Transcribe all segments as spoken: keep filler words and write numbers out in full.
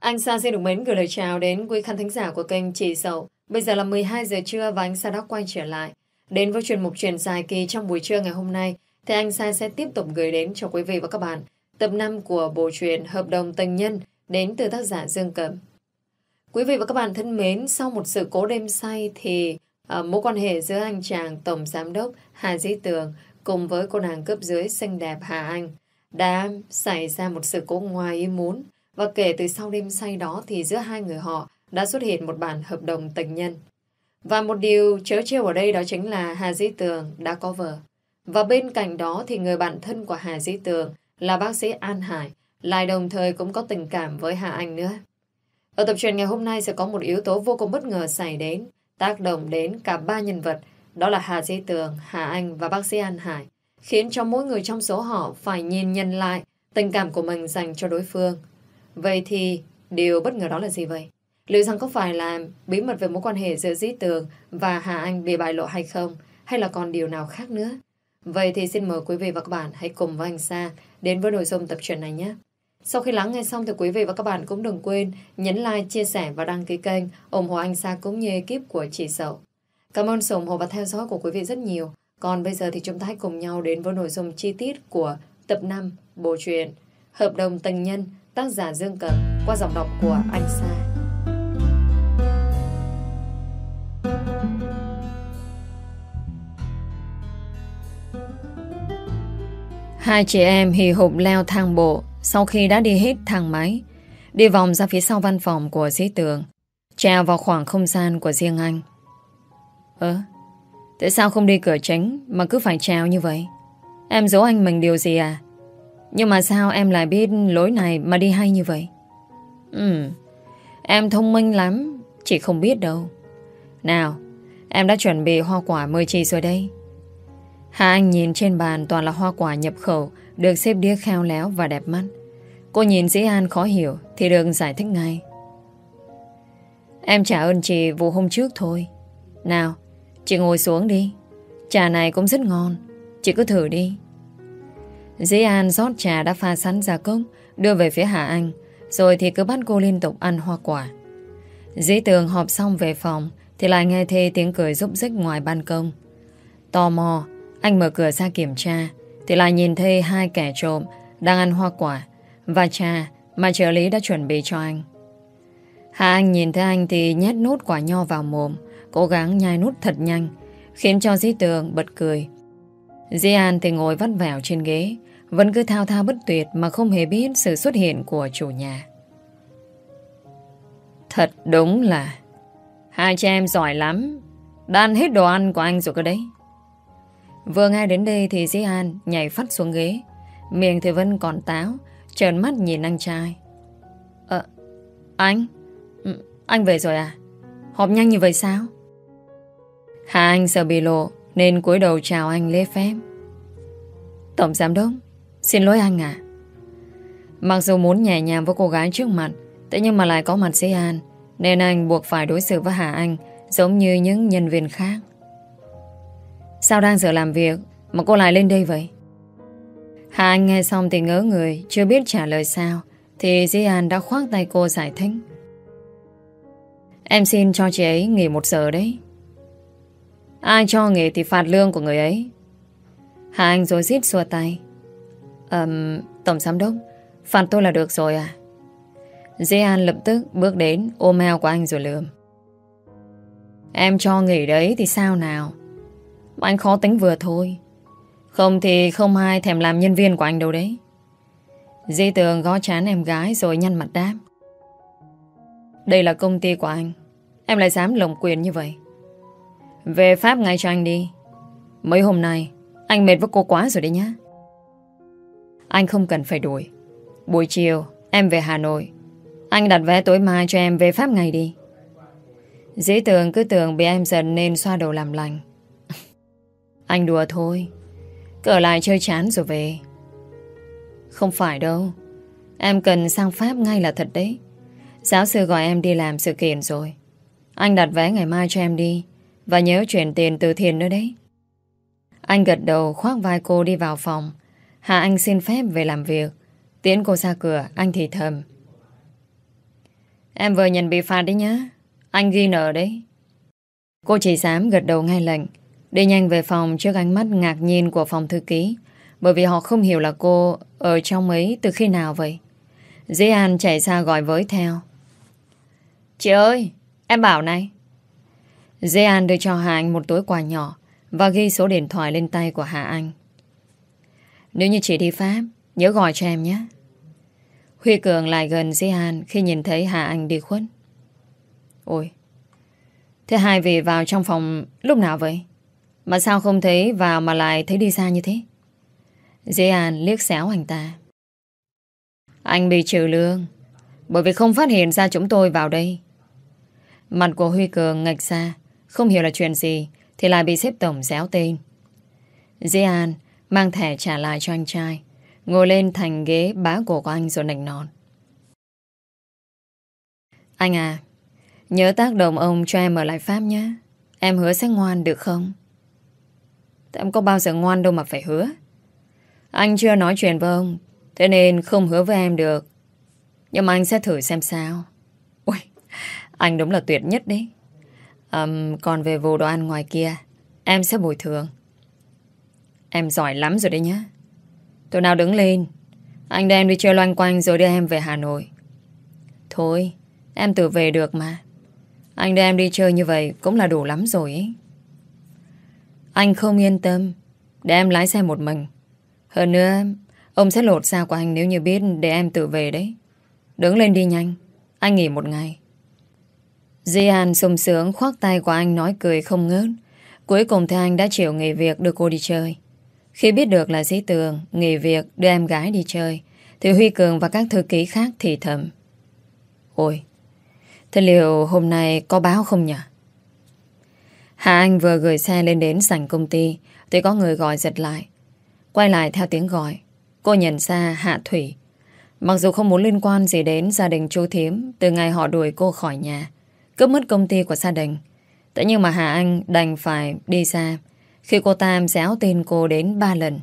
Anh Sa xin được mến gửi lời chào đến quý khán thính giả của kênh Chị Dậu. Bây giờ là mười hai giờ trưa và anh Sa đã quay trở lại. Đến với chuyên mục truyền dài kỳ trong buổi trưa ngày hôm nay, thì anh Sa sẽ tiếp tục gửi đến cho quý vị và các bạn tập năm của bộ truyện Hợp đồng tình nhân đến từ tác giả Dương Cẩm. Quý vị và các bạn thân mến, sau một sự cố đêm say thì uh, mối quan hệ giữa anh chàng tổng giám đốc Hà Dĩ Tường cùng với cô nàng cấp dưới xinh đẹp Hà Anh đã xảy ra một sự cố ngoài ý muốn. Và kể từ sau đêm say đó thì giữa hai người họ đã xuất hiện một bản hợp đồng tình nhân. Và một điều trớ trêu ở đây đó chính là Hà Dĩ Tường đã có vợ. Và bên cạnh đó thì người bạn thân của Hà Dĩ Tường là bác sĩ An Hải lại đồng thời cũng có tình cảm với Hà Anh nữa. Ở tập truyện ngày hôm nay sẽ có một yếu tố vô cùng bất ngờ xảy đến, tác động đến cả ba nhân vật, đó là Hà Dĩ Tường, Hà Anh và bác sĩ An Hải, khiến cho mỗi người trong số họ phải nhìn nhận lại tình cảm của mình dành cho đối phương. Vậy thì điều bất ngờ đó là gì vậy? Liệu rằng có phải là bí mật về mối quan hệ giữa Dĩ Tường và Hà Anh bị bại lộ hay không? Hay là còn điều nào khác nữa? Vậy thì xin mời quý vị và các bạn hãy cùng với anh Sa đến với nội dung tập truyện này nhé. Sau khi lắng nghe xong thì quý vị và các bạn cũng đừng quên nhấn like, chia sẻ và đăng ký kênh ủng hộ anh Sa cũng như ekip của Chị Dậu. Cảm ơn sự ủng hộ và theo dõi của quý vị rất nhiều. Còn bây giờ thì chúng ta hãy cùng nhau đến với nội dung chi tiết của tập năm bộ truyện Hợp đồng tình nhân, tác giả Dương Cẩm qua giọng đọc của anh Sa. Hai chị em hì hục leo thang bộ. Sau khi đã đi hết thang máy, đi vòng ra phía sau văn phòng của Dĩ Tường, trèo vào khoảng không gian của riêng anh. Ơ, tại sao không đi cửa chính mà cứ phải trèo như vậy? Em giấu anh mình điều gì à? Nhưng mà sao em lại biết lối này mà đi hay như vậy? Ừ, em thông minh lắm, chị không biết đâu. Nào, em đã chuẩn bị hoa quả mời chị rồi đây. Hà Anh nhìn trên bàn toàn là hoa quả nhập khẩu, được xếp đĩa khéo léo và đẹp mắt. Cô nhìn Dĩ An khó hiểu thì được giải thích ngay. Em trả ơn chị vụ hôm trước thôi. Nào, chị ngồi xuống đi. Trà này cũng rất ngon, chị cứ thử đi. Dĩ An rót trà đã pha sẵn ra cốc, đưa về phía Hà Anh, rồi thì cứ bắt cô liên tục ăn hoa quả. Dĩ Tường họp xong về phòng thì lại nghe thê tiếng cười rúc rích ngoài ban công. Tò mò, anh mở cửa ra kiểm tra thì lại nhìn thấy hai kẻ trộm đang ăn hoa quả và trà mà trợ lý đã chuẩn bị cho anh. Hà Anh nhìn thấy anh thì nhét nốt quả nho vào mồm, cố gắng nhai nút thật nhanh, khiến cho Dĩ Tường bật cười. Dĩ An thì ngồi vắt vẻo trên ghế, vẫn cứ thao thao bất tuyệt mà không hề biết sự xuất hiện của chủ nhà. Thật đúng là hai chị em giỏi lắm, đã ăn hết đồ ăn của anh rồi cơ đấy. Vừa nghe đến đây thì Dĩ An nhảy phắt xuống ghế, miệng thì vẫn còn táo, trợn mắt nhìn anh trai. Ờ, anh? Anh về rồi à? Họp nhanh như vậy sao? Hà Anh sợ bị lộ nên cúi đầu chào anh lễ phép. Tổng giám đốc, xin lỗi anh à. Mặc dù muốn nhẹ nhàng với cô gái trước mặt, thế nhưng mà lại có mặt Dĩ An, nên anh buộc phải đối xử với Hà Anh giống như những nhân viên khác. Sao đang giờ làm việc mà cô lại lên đây vậy? Hà Anh nghe xong thì ngớ người, chưa biết trả lời sao, thì Dĩ An đã khoác tay cô giải thích. Em xin cho chị ấy nghỉ một giờ đấy. Ai cho nghỉ thì phạt lương của người ấy. Hà Anh rối rít xua tay. Ờm, tổng giám đốc, phạt tôi là được rồi à? Dĩ An lập tức bước đến ôm eo của anh rồi lườm. Em cho nghỉ đấy thì sao nào? Anh khó tính vừa thôi. Không thì không ai thèm làm nhân viên của anh đâu đấy. Dĩ Tường gõ trán em gái rồi nhăn mặt đáp. Đây là công ty của anh, em lại dám lồng quyền như vậy. Về Pháp ngay cho anh đi. Mấy hôm nay anh mệt với cô quá rồi đấy nhá. Anh không cần phải đuổi. Buổi chiều em về Hà Nội, anh đặt vé tối mai cho em về Pháp ngay đi. Dĩ Tường cứ tưởng bị em giận nên xoa đầu làm lành. Anh đùa thôi, cứ ở lại chơi chán rồi về. Không phải đâu, em cần sang Pháp ngay là thật đấy. Giáo sư gọi em đi làm sự kiện rồi. Anh đặt vé ngày mai cho em đi, và nhớ chuyển tiền từ thiện nữa đấy. Anh gật đầu khoác vai cô đi vào phòng. Hà Anh xin phép về làm việc. Tiễn cô ra cửa, anh thì thầm. Em vừa nhận bị phạt đấy nhá. Anh ghi nợ đấy. Cô chỉ dám gật đầu ngay lệnh, đi nhanh về phòng trước ánh mắt ngạc nhiên của phòng thư ký, bởi vì họ không hiểu là cô ở trong ấy từ khi nào vậy. Dĩ An chạy ra gọi với theo. Chị ơi, em bảo này. Dĩ An đưa cho Hà Anh một túi quà nhỏ và ghi số điện thoại lên tay của Hà Anh. Nếu như chị đi Pháp, nhớ gọi cho em nhé. Huy Cường lại gần Dĩ An khi nhìn thấy Hà Anh đi khuất. Ôi, thế hai vị vào trong phòng lúc nào vậy? Mà sao không thấy vào mà lại thấy đi xa như thế? Dĩ An liếc xéo anh ta. Anh bị trừ lương bởi vì không phát hiện ra chúng tôi vào đây. Mặt của Huy Cường ngạch ra, không hiểu là chuyện gì thì lại bị xếp tổng déo tên. Dĩ An mang thẻ trả lại cho anh trai, ngồi lên thành ghế bá cổ của anh rồi nịnh nọt. Anh à, nhớ tác động ông cho em ở lại Pháp nhé. Em hứa sẽ ngoan được không? Em có bao giờ ngoan đâu mà phải hứa. Anh chưa nói chuyện với ông, thế nên không hứa với em được. Nhưng mà anh sẽ thử xem sao. Ui, anh đúng là tuyệt nhất đấy. à, Còn về vụ đồ ăn ngoài kia, em sẽ bồi thường. Em giỏi lắm rồi đấy nhá. Tối nào đứng lên, anh đem đi chơi loanh quanh rồi đưa em về Hà Nội. Thôi, em tự về được mà. Anh đưa em đi chơi như vậy cũng là đủ lắm rồi ấy. Anh không yên tâm để em lái xe một mình. Hơn nữa, ông sẽ lột da của anh nếu như biết để em tự về đấy. Đứng lên đi nhanh, anh nghỉ một ngày. Di An sung sướng khoác tay của anh nói cười không ngớt. Cuối cùng thì anh đã chịu nghỉ việc đưa cô đi chơi. Khi biết được là Dĩ Tường nghỉ việc đưa em gái đi chơi, thì Huy Cường và các thư ký khác thì thầm. Ôi, thế liệu hôm nay có báo không nhỉ? Hà Anh vừa gửi xe lên đến sảnh công ty thì có người gọi giật lại. Quay lại theo tiếng gọi, cô nhận ra Hạ Thủy. Mặc dù không muốn liên quan gì đến gia đình chú Thiếm từ ngày họ đuổi cô khỏi nhà, cướp mất công ty của gia đình, thế nhưng mà Hà Anh đành phải đi ra khi cô ta déo tên cô đến ba lần.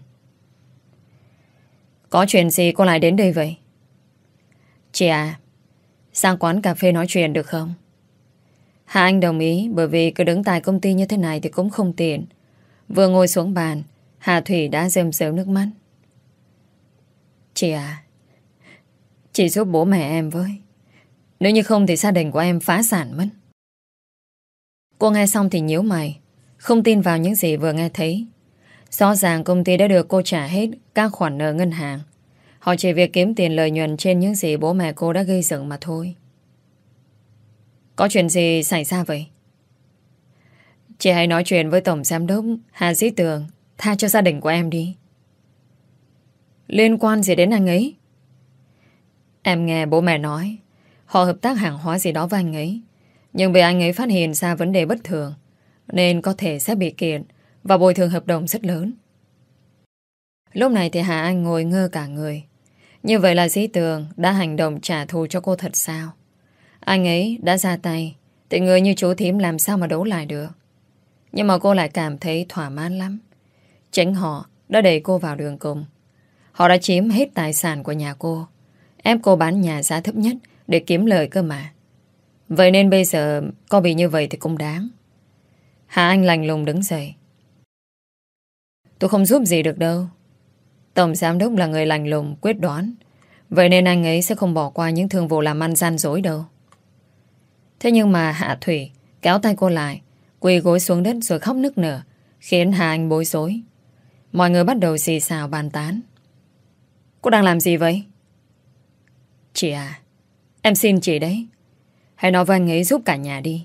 Có chuyện gì cô lại đến đây vậy? Chị à, sang quán cà phê nói chuyện được không? Hà Anh đồng ý, bởi vì cứ đứng tại công ty như thế này thì cũng không tiện. Vừa ngồi xuống bàn, Hà Thủy đã rơm rớm nước mắt. Chị à, chị giúp bố mẹ em với. Nếu như không thì gia đình của em phá sản mất. Cô nghe xong thì nhíu mày, không tin vào những gì vừa nghe thấy. Rõ ràng công ty đã được cô trả hết các khoản nợ ngân hàng. Họ chỉ việc kiếm tiền lợi nhuận trên những gì bố mẹ cô đã gây dựng mà thôi. Có chuyện gì xảy ra vậy? Chị hãy nói chuyện với Tổng Giám đốc Hà Dĩ Tường tha cho gia đình của em đi. Liên quan gì đến anh ấy? Em nghe bố mẹ nói họ hợp tác hàng hóa gì đó với anh ấy, nhưng vì anh ấy phát hiện ra vấn đề bất thường nên có thể sẽ bị kiện và bồi thường hợp đồng rất lớn. Lúc này thì Hà Anh ngồi ngơ cả người. Như vậy là Dĩ Tường đã hành động trả thù cho cô thật sao? Anh ấy đã ra tay thì người như chú Thím làm sao mà đấu lại được. Nhưng mà cô lại cảm thấy thỏa mãn lắm. Chính họ đã đẩy cô vào đường cùng. Họ đã chiếm hết tài sản của nhà cô, ép cô bán nhà giá thấp nhất để kiếm lời cơ mà. Vậy nên bây giờ có bị như vậy thì cũng đáng. Hà Anh lạnh lùng đứng dậy. Tôi không giúp gì được đâu. Tổng giám đốc là người lạnh lùng, quyết đoán. Vậy nên anh ấy sẽ không bỏ qua những thương vụ làm ăn gian dối đâu. Thế nhưng mà Hạ Thủy kéo tay cô lại, quỳ gối xuống đất rồi khóc nức nở, khiến Hà Anh bối rối. Mọi người bắt đầu xì xào bàn tán. Cô đang làm gì vậy? Chị à, em xin chị đấy, hãy nói với anh ấy giúp cả nhà đi.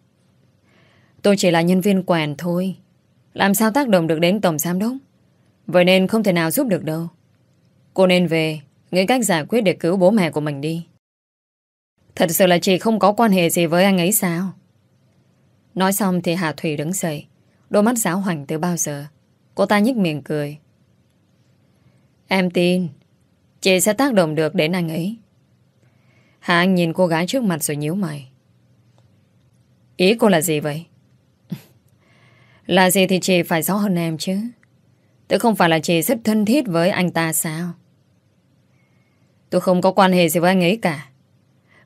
Tôi chỉ là nhân viên quèn thôi, làm sao tác động được đến tổng giám đốc. Vậy nên không thể nào giúp được đâu. Cô nên về nghĩ cách giải quyết để cứu bố mẹ của mình đi. Thật sự là chị không có quan hệ gì với anh ấy sao? Nói xong thì Hà Thủy đứng dậy, đôi mắt giáo hoành từ bao giờ. Cô ta nhếch miệng cười. Em tin chị sẽ tác động được đến anh ấy. Hà Anh nhìn cô gái trước mặt rồi nhíu mày. Ý cô là gì vậy? Là gì thì chị phải rõ hơn em chứ. Tôi không phải là chị rất thân thiết với anh ta sao? Tôi không có quan hệ gì với anh ấy cả.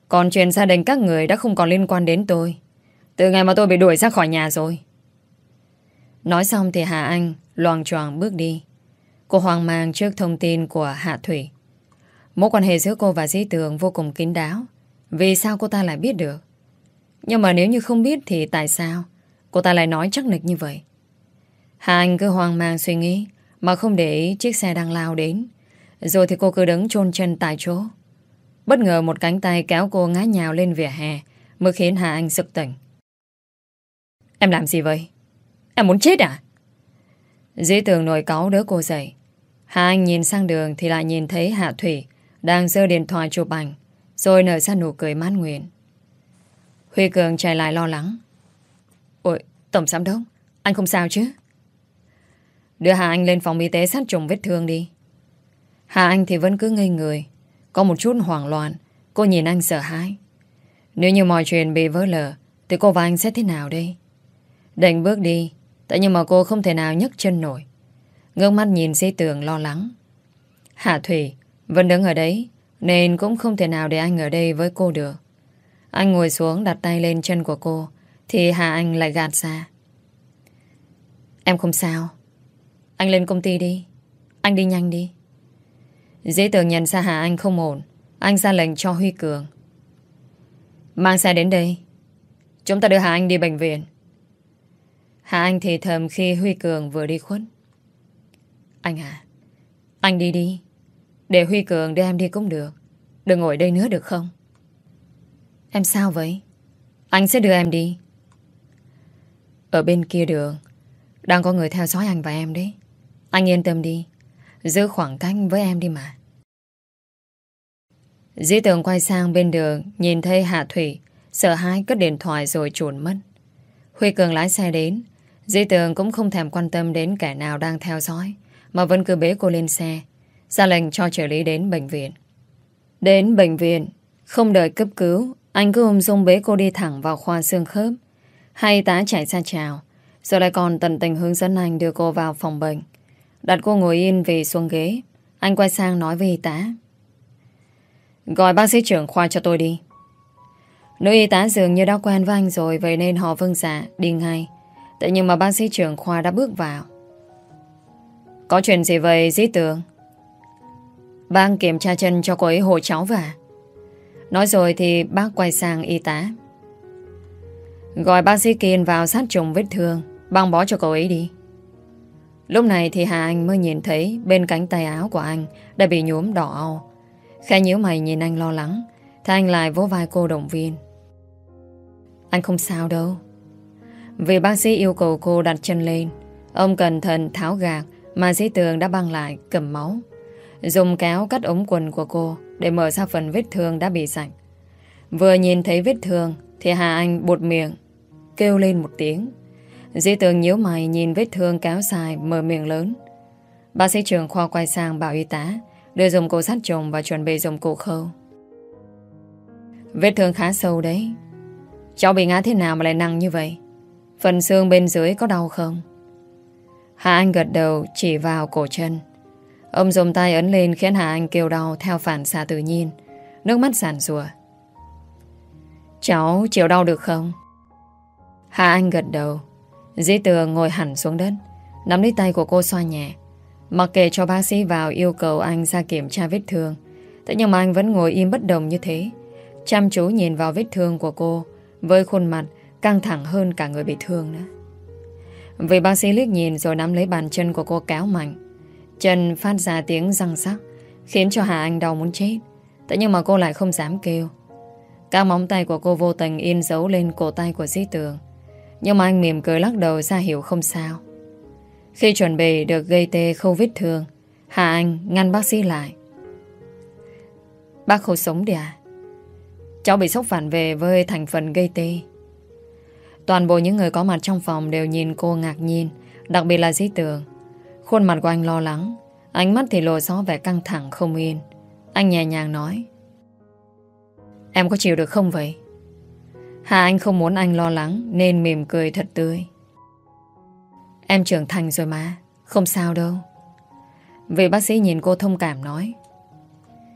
Còn chuyện gia đình các người đã không còn liên quan đến tôi từ ngày mà tôi bị đuổi ra khỏi nhà rồi. Nói xong thì Hà Anh loạng choạng bước đi. Cô hoang mang trước thông tin của Hạ Thủy. Mối quan hệ giữa cô và Dĩ Tường vô cùng kín đáo. Vì sao cô ta lại biết được? Nhưng mà nếu như không biết thì tại sao cô ta lại nói chắc nịch như vậy? Hà Anh cứ hoang mang suy nghĩ mà không để ý chiếc xe đang lao đến. Rồi thì cô cứ đứng chôn chân tại chỗ. Bất ngờ một cánh tay kéo cô ngã nhào lên vỉa hè mới khiến Hà Anh sực tỉnh. Em làm gì vậy? Em muốn chết à? Dĩ Tường nổi cáu đỡ cô dậy. Hà Anh nhìn sang đường thì lại nhìn thấy Hạ Thủy đang giơ điện thoại chụp ảnh, rồi nở ra nụ cười mãn nguyện. Huy Cường chạy lại lo lắng. Ôi, Tổng Giám Đốc, anh không sao chứ? Đưa Hà Anh lên phòng y tế sát trùng vết thương đi. Hà Anh thì vẫn cứ ngây người, có một chút hoảng loạn. Cô nhìn anh sợ hãi. Nếu như mọi chuyện bị vỡ lở thì cô và anh sẽ thế nào đây? Định bước đi, tại nhưng mà cô không thể nào nhấc chân nổi. Ngước mắt nhìn Dĩ Tường lo lắng. Hạ Thủy vẫn đứng ở đấy, nên cũng không thể nào để anh ở đây với cô được. Anh ngồi xuống đặt tay lên chân của cô, thì Hà Anh lại gạt ra. Em không sao. Anh lên công ty đi. Anh đi nhanh đi. Dĩ Tường nhận ra Hà Anh không ổn. Anh ra lệnh cho Huy Cường. Mang xe đến đây. Chúng ta đưa Hà Anh đi bệnh viện. Hà Anh thì thầm khi Huy Cường vừa đi khuất. Anh à, anh đi đi. Để Huy Cường đưa em đi cũng được. Đừng ngồi đây nữa được không? Em sao vậy? Anh sẽ đưa em đi. Ở bên kia đường đang có người theo dõi anh và em đấy. Anh yên tâm đi. Giữ khoảng cách với em đi mà. Dĩ Tường quay sang bên đường, nhìn thấy Hạ Thủy sợ hãi cất điện thoại rồi chuồn mất. Huy Cường lái xe đến. Dĩ Tường cũng không thèm quan tâm đến kẻ nào đang theo dõi, mà vẫn cứ bế cô lên xe, ra lệnh cho trợ lý đến bệnh viện. Đến bệnh viện, không đợi cấp cứu, anh cứ ung dung bế cô đi thẳng vào khoa xương khớp. Hai y tá chạy ra chào, rồi lại còn tận tình hướng dẫn anh đưa cô vào phòng bệnh. Đặt cô ngồi yên về xuống ghế. Anh quay sang nói với y tá. Gọi bác sĩ trưởng khoa cho tôi đi. Nữ y tá dường như đã quen với anh rồi, vậy nên họ vâng dạ đi ngay. Thế nhưng mà bác sĩ trưởng khoa đã bước vào. Có chuyện gì vậy Dĩ Tường? Bác kiểm tra chân cho cô ấy hồi cháu vào. Nói rồi thì bác quay sang y tá. Gọi bác sĩ Kiên vào sát trùng vết thương, băng bó cho cô ấy đi. Lúc này thì Hà Anh mới nhìn thấy bên cánh tay áo của anh đã bị nhuốm đỏ au. Khẽ nhíu mày nhìn anh lo lắng, thì anh lại vỗ vai cô động viên. Anh không sao đâu. Vì bác sĩ yêu cầu cô đặt chân lên, ông cẩn thận tháo gạc mà Dĩ Tường đã băng lại cầm máu, dùng kéo cắt ống quần của cô để mở ra phần vết thương đã bị rạch. Vừa nhìn thấy vết thương thì Hà Anh buột miệng kêu lên một tiếng. Dĩ Tường nhíu mày nhìn vết thương kéo dài, mở miệng lớn. Bác sĩ trưởng khoa quay sang bảo y tá đưa dụng cụ sát trùng và chuẩn bị dụng cụ khâu. Vết thương khá sâu đấy. Cháu bị ngã thế nào mà lại nặng như vậy? Phần xương bên dưới có đau không? Hà Anh gật đầu chỉ vào cổ chân. Ông dùng tay ấn lên khiến Hà Anh kêu đau theo phản xạ tự nhiên. Nước mắt giàn giụa. Cháu chịu đau được không? Hà Anh gật đầu. Dĩ Tường ngồi hẳn xuống đất, nắm lấy tay của cô xoa nhẹ. Mặc kệ cho bác sĩ vào yêu cầu anh ra kiểm tra vết thương, thế nhưng mà anh vẫn ngồi im bất động như thế, chăm chú nhìn vào vết thương của cô, với khuôn mặt căng thẳng hơn cả người bị thương nữa. Vì bác sĩ liếc nhìn rồi nắm lấy bàn chân của cô kéo mạnh. Chân phát ra tiếng răng rắc, khiến cho Hà Anh đau muốn chết. Thế nhưng mà cô lại không dám kêu. Các móng tay của cô vô tình in dấu lên cổ tay của Dĩ Tường. Nhưng mà anh mỉm cười lắc đầu ra hiểu không sao. Khi chuẩn bị được gây tê khâu vết thương, Hà Anh ngăn bác sĩ lại. Bác không sống đi à? Cháu bị sốc phản vệ với thành phần gây tê. Toàn bộ những người có mặt trong phòng đều nhìn cô ngạc nhiên, đặc biệt là Dĩ Tường. Khuôn mặt của anh lo lắng, ánh mắt thì lộ rõ vẻ căng thẳng không yên. Anh nhẹ nhàng nói. Em có chịu được không vậy? Hà Anh không muốn anh lo lắng nên mỉm cười thật tươi. Em trưởng thành rồi mà, không sao đâu. Vị bác sĩ nhìn cô thông cảm nói.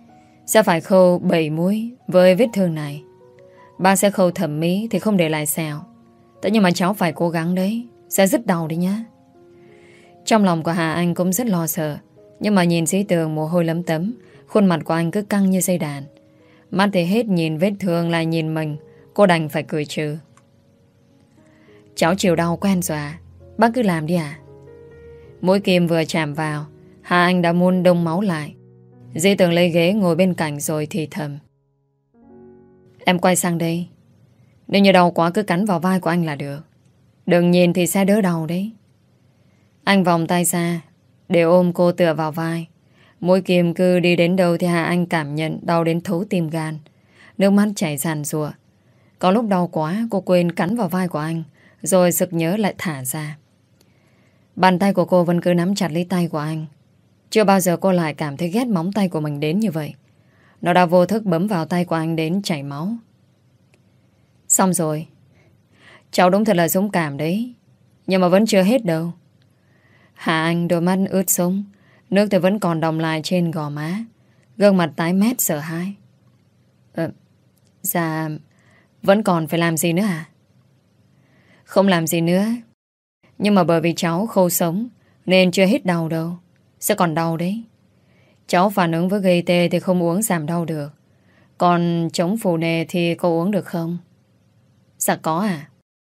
Sẽ phải khâu bảy múi với vết thương này. Bác sẽ khâu thẩm mỹ thì không để lại sẹo. Thế nhưng mà cháu phải cố gắng đấy. Sẽ rất đau đấy nhá. Trong lòng của Hà Anh cũng rất lo sợ. Nhưng mà nhìn Sĩ Tường mồ hôi lấm tấm, khuôn mặt của anh cứ căng như dây đàn. Mắt thì hết nhìn vết thương lại nhìn mình. Cô đành phải cười trừ. Cháu chịu đau quen rồi à? Bác cứ làm đi à? Mũi kim vừa chạm vào, Hà Anh đã muốn đông máu lại. Sĩ Tường lấy ghế ngồi bên cạnh rồi thì thầm. Em quay sang đây. Nếu như đau quá cứ cắn vào vai của anh là được. Đừng nhìn thì sẽ đỡ đau đấy. Anh vòng tay ra để ôm cô tựa vào vai. Mũi kim cứ đi đến đâu thì Hà Anh cảm nhận đau đến thấu tim gan. Nước mắt chảy ràn rùa. Có lúc đau quá cô quên cắn vào vai của anh, rồi sực nhớ lại thả ra. Bàn tay của cô vẫn cứ nắm chặt lấy tay của anh. Chưa bao giờ cô lại cảm thấy ghét móng tay của mình đến như vậy. Nó đã vô thức bấm vào tay của anh đến chảy máu. Xong rồi. Cháu đúng thật là dũng cảm đấy. Nhưng mà vẫn chưa hết đâu. Hà Anh đôi mắt ướt sũng, nước thì vẫn còn đọng lại trên gò má. Gương mặt tái mét sợ hãi. Ờ, dạ, vẫn còn phải làm gì nữa à? Không làm gì nữa. Nhưng mà bởi vì cháu khô sống nên chưa hết đau đâu. Sẽ còn đau đấy. Cháu phản ứng với gây tê thì không uống giảm đau được. Còn chống phù nề thì cô uống được không? Dạ có à.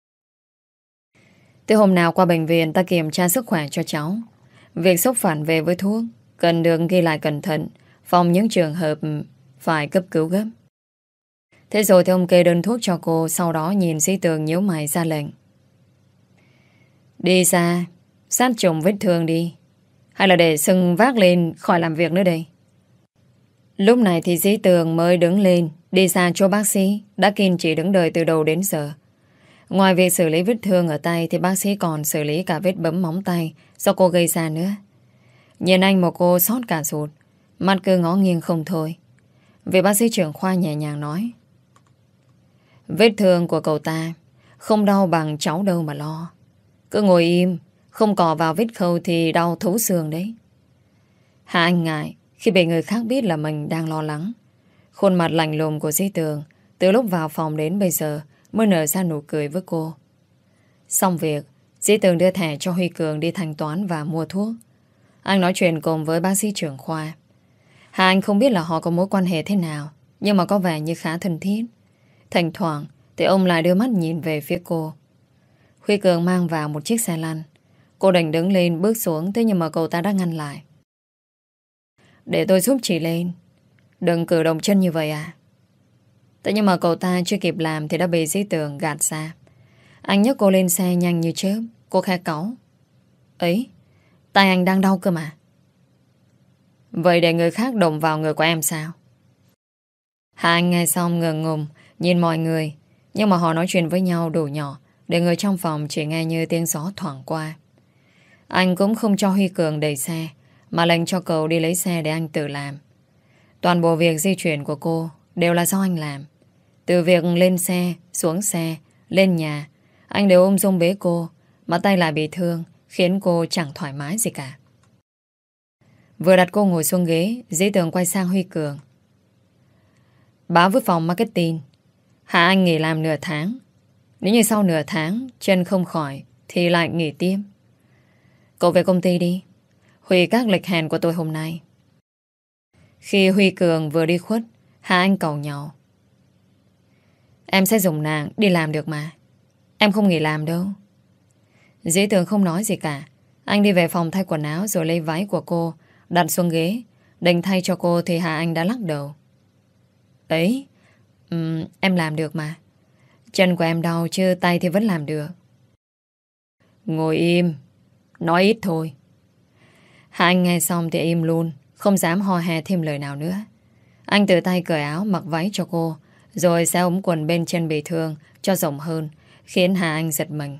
Từ hôm nào qua bệnh viện ta kiểm tra sức khỏe cho cháu. Việc sốc phản về với thuốc cần được ghi lại cẩn thận, phòng những trường hợp phải cấp cứu gấp. Thế rồi thì ông kê đơn thuốc cho cô. Sau đó nhìn Sĩ Tường nhíu mày ra lệnh. Đi xa, sát trùng vết thương đi. Hay là để sưng vác lên khỏi làm việc nữa đây? Lúc này thì Sĩ Tường mới đứng lên, đi xa chỗ bác sĩ đã kiên trì đứng đợi từ đầu đến giờ. Ngoài việc xử lý vết thương ở tay thì bác sĩ còn xử lý cả vết bấm móng tay do cô gây ra nữa. Nhìn anh một cô xót cả ruột, mắt cứ ngó nghiêng không thôi. Vị bác sĩ trưởng khoa nhẹ nhàng nói. Vết thương của cậu ta không đau bằng cháu đâu mà lo. Cứ ngồi im, không cò vào vết khâu thì đau thấu xương đấy. Hà Anh ngại khi bị người khác biết là mình đang lo lắng. Khuôn mặt lạnh lùng của Sĩ Tường từ lúc vào phòng đến bây giờ mới nở ra nụ cười với cô. Xong việc, Sĩ Tường đưa thẻ cho Huy Cường đi thanh toán và mua thuốc. Anh nói chuyện cùng với bác sĩ trưởng khoa. Hà Anh không biết là họ có mối quan hệ thế nào, nhưng mà có vẻ như khá thân thiết. Thỉnh thoảng thì ông lại đưa mắt nhìn về phía cô. Huy Cường mang vào một chiếc xe lăn. Cô định đứng lên bước xuống, thế nhưng mà cậu ta đã ngăn lại. Để tôi giúp chị lên. Đừng cử động chân như vậy à? Thế nhưng mà cậu ta chưa kịp làm thì đã bị Sĩ Tường gạt ra. Anh nhấc cô lên xe nhanh như chớp. Cô khẽ cáu. Ấy, tay anh đang đau cơ mà. Vậy để người khác động vào người của em sao? Hà Anh nghe xong ngượng ngùng nhìn mọi người, nhưng mà họ nói chuyện với nhau đủ nhỏ để người trong phòng chỉ nghe như tiếng gió thoảng qua. Anh cũng không cho Huy Cường đẩy xe, mà lệnh cho cậu đi lấy xe để anh tự làm. Toàn bộ việc di chuyển của cô đều là do anh làm. Từ việc lên xe, xuống xe, lên nhà, anh đều ôm dung bế cô, mà tay lại bị thương, khiến cô chẳng thoải mái gì cả. Vừa đặt cô ngồi xuống ghế, Dĩ Tường quay sang Huy Cường. Báo với phòng marketing, Hạ Anh nghỉ làm nửa tháng. Nếu như sau nửa tháng chân không khỏi thì lại nghỉ tiếp. Cậu về công ty đi, hủy các lịch hẹn của tôi hôm nay. Khi Huy Cường vừa đi khuất, Hạ Anh cầu nhau. Em sẽ dùng nàng đi làm được mà. Em không nghỉ làm đâu. Dĩ Tường không nói gì cả. Anh đi về phòng thay quần áo rồi lấy váy của cô đặt xuống ghế. Định thay cho cô thì Hạ Anh đã lắc đầu. Ấy, um, em làm được mà. Chân của em đau chứ tay thì vẫn làm được. Ngồi im, nói ít thôi. Hạ Anh nghe xong thì im luôn, không dám ho hè thêm lời nào nữa. Anh tự tay cởi áo mặc váy cho cô, rồi xé ống quần bên chân bị thương cho rộng hơn, khiến Hà Anh giật mình.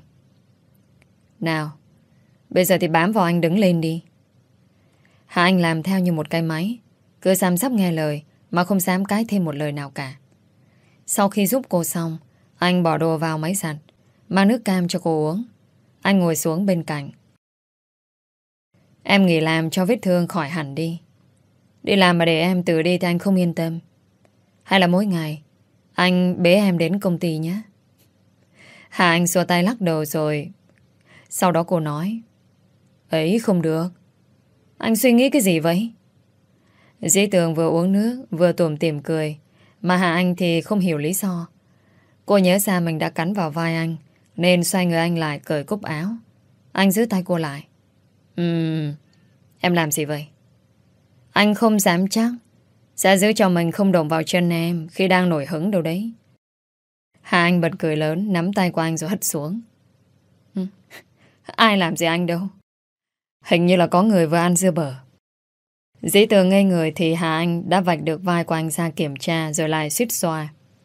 Nào, bây giờ thì bám vào anh đứng lên đi. Hà Anh làm theo như một cái máy, cứ xăm sắp nghe lời mà không dám cãi thêm một lời nào cả. Sau khi giúp cô xong, anh bỏ đồ vào máy giặt, mang nước cam cho cô uống. Anh ngồi xuống bên cạnh. Em nghỉ làm cho vết thương khỏi hẳn đi. Đi làm mà để em tự đi thì anh không yên tâm. Hay là mỗi ngày anh bế em đến công ty nhé. Hà Anh xua tay lắc đầu rồi. Sau đó cô nói: Ấy không được. Anh suy nghĩ cái gì vậy? Dĩ Tường vừa uống nước vừa tủm tỉm cười, mà Hà Anh thì không hiểu lý do. Cô nhớ ra mình đã cắn vào vai anh, nên xoay người anh lại cởi cúc áo. Anh giữ tay cô lại. Ừm, em làm gì vậy? Anh không dám chắc sẽ giữ cho mình không động vào chân em khi đang nổi hứng đâu đấy. Hà Anh bật cười lớn, nắm tay của anh rồi hất xuống. Ừ. Ai làm gì anh đâu. Hình như là có người vừa ăn dưa bở. Dĩ Tường ngây người thì Hà Anh đã vạch được vai của anh ra kiểm tra rồi lại suýt xoa.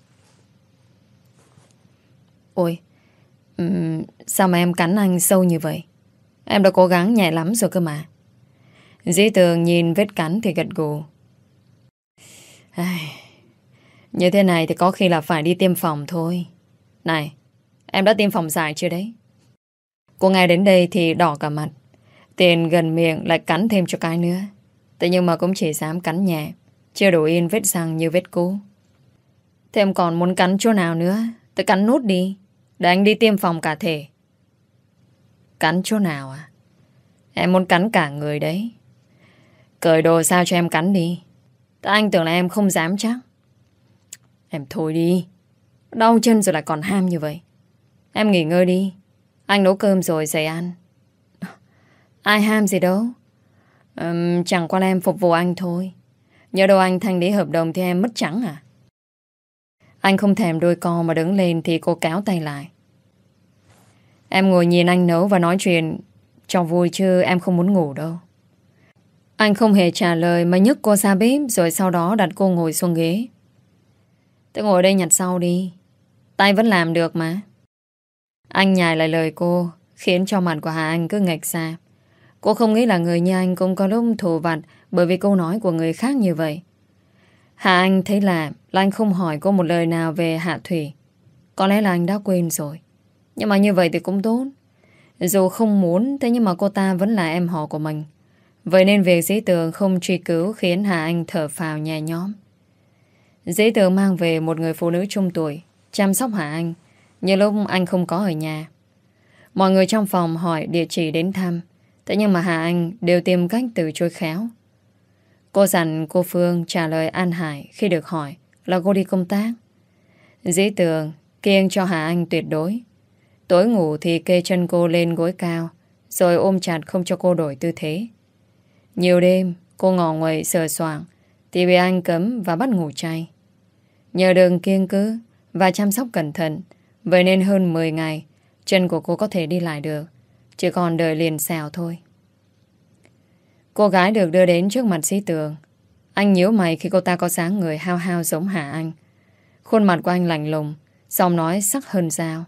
Ôi, um, sao mà em cắn anh sâu như vậy? Em đã cố gắng nhẹ lắm rồi cơ mà. Dĩ Tường nhìn vết cắn thì gật gù. Ai, như thế này thì có khi là phải đi tiêm phòng thôi. Này, em đã tiêm phòng dại chưa đấy? Cô nghe đến đây thì đỏ cả mặt. Tiền gần miệng lại cắn thêm cho cái nữa. Thế nhưng mà cũng chỉ dám cắn nhẹ, chưa đủ in vết răng như vết cũ. Thế em còn muốn cắn chỗ nào nữa? Tôi cắn nốt đi, để anh đi tiêm phòng cả thể. Cắn chỗ nào à? Em muốn cắn cả người đấy. Cởi đồ sao cho em cắn đi. Tại anh tưởng là em không dám chắc. Em thôi đi. Đau chân rồi lại còn ham như vậy. Em nghỉ ngơi đi. Anh nấu cơm rồi dậy ăn. Ai ham gì đâu. um, Chẳng qua là em phục vụ anh thôi. Nhớ đâu anh thanh lý hợp đồng thì em mất trắng à? Anh không thèm đôi co mà đứng lên thì cô kéo tay lại. Em ngồi nhìn anh nấu và nói chuyện cho vui chứ em không muốn ngủ đâu. Anh không hề trả lời mà nhấc cô ra bếp rồi sau đó đặt cô ngồi xuống ghế. Tôi ngồi đây nhặt rau đi. Tay vẫn làm được mà. Anh nhài lại lời cô, khiến cho mặt của Hà Anh cứ nghệch ra. Cô không nghĩ là người như anh cũng có lúc thù vặt bởi vì câu nói của người khác như vậy. Hà Anh thấy lạ là anh không hỏi cô một lời nào về Hạ Thủy. Có lẽ là anh đã quên rồi. Nhưng mà như vậy thì cũng tốt. Dù không muốn, thế nhưng mà cô ta vẫn là em họ của mình. Vậy nên việc Dĩ Tường không truy cứu khiến Hà Anh thở phào nhẹ nhõm. Dĩ Tường mang về một người phụ nữ trung tuổi chăm sóc Hà Anh như lúc anh không có ở nhà. Mọi người trong phòng hỏi địa chỉ đến thăm, thế nhưng mà Hà Anh đều tìm cách từ chối khéo. Cô dặn cô Phương trả lời an hải khi được hỏi là cô đi công tác. Dĩ Tường kiêng cho Hà Anh tuyệt đối. Tối ngủ thì kê chân cô lên gối cao rồi ôm chặt không cho cô đổi tư thế. Nhiều đêm cô ngỏ nguậy sờ soạng thì bị anh cấm và bắt ngủ chay. Nhờ đường kiêng cữ và chăm sóc cẩn thận, vậy nên hơn mười ngày chân của cô có thể đi lại được, chỉ còn đợi liền xào thôi. Cô gái được đưa đến trước mặt Dĩ Tường. Anh nhíu mày khi cô ta có dáng người hao hao giống Hà Anh. Khuôn mặt của anh lạnh lùng, giọng nói sắc hơn dao.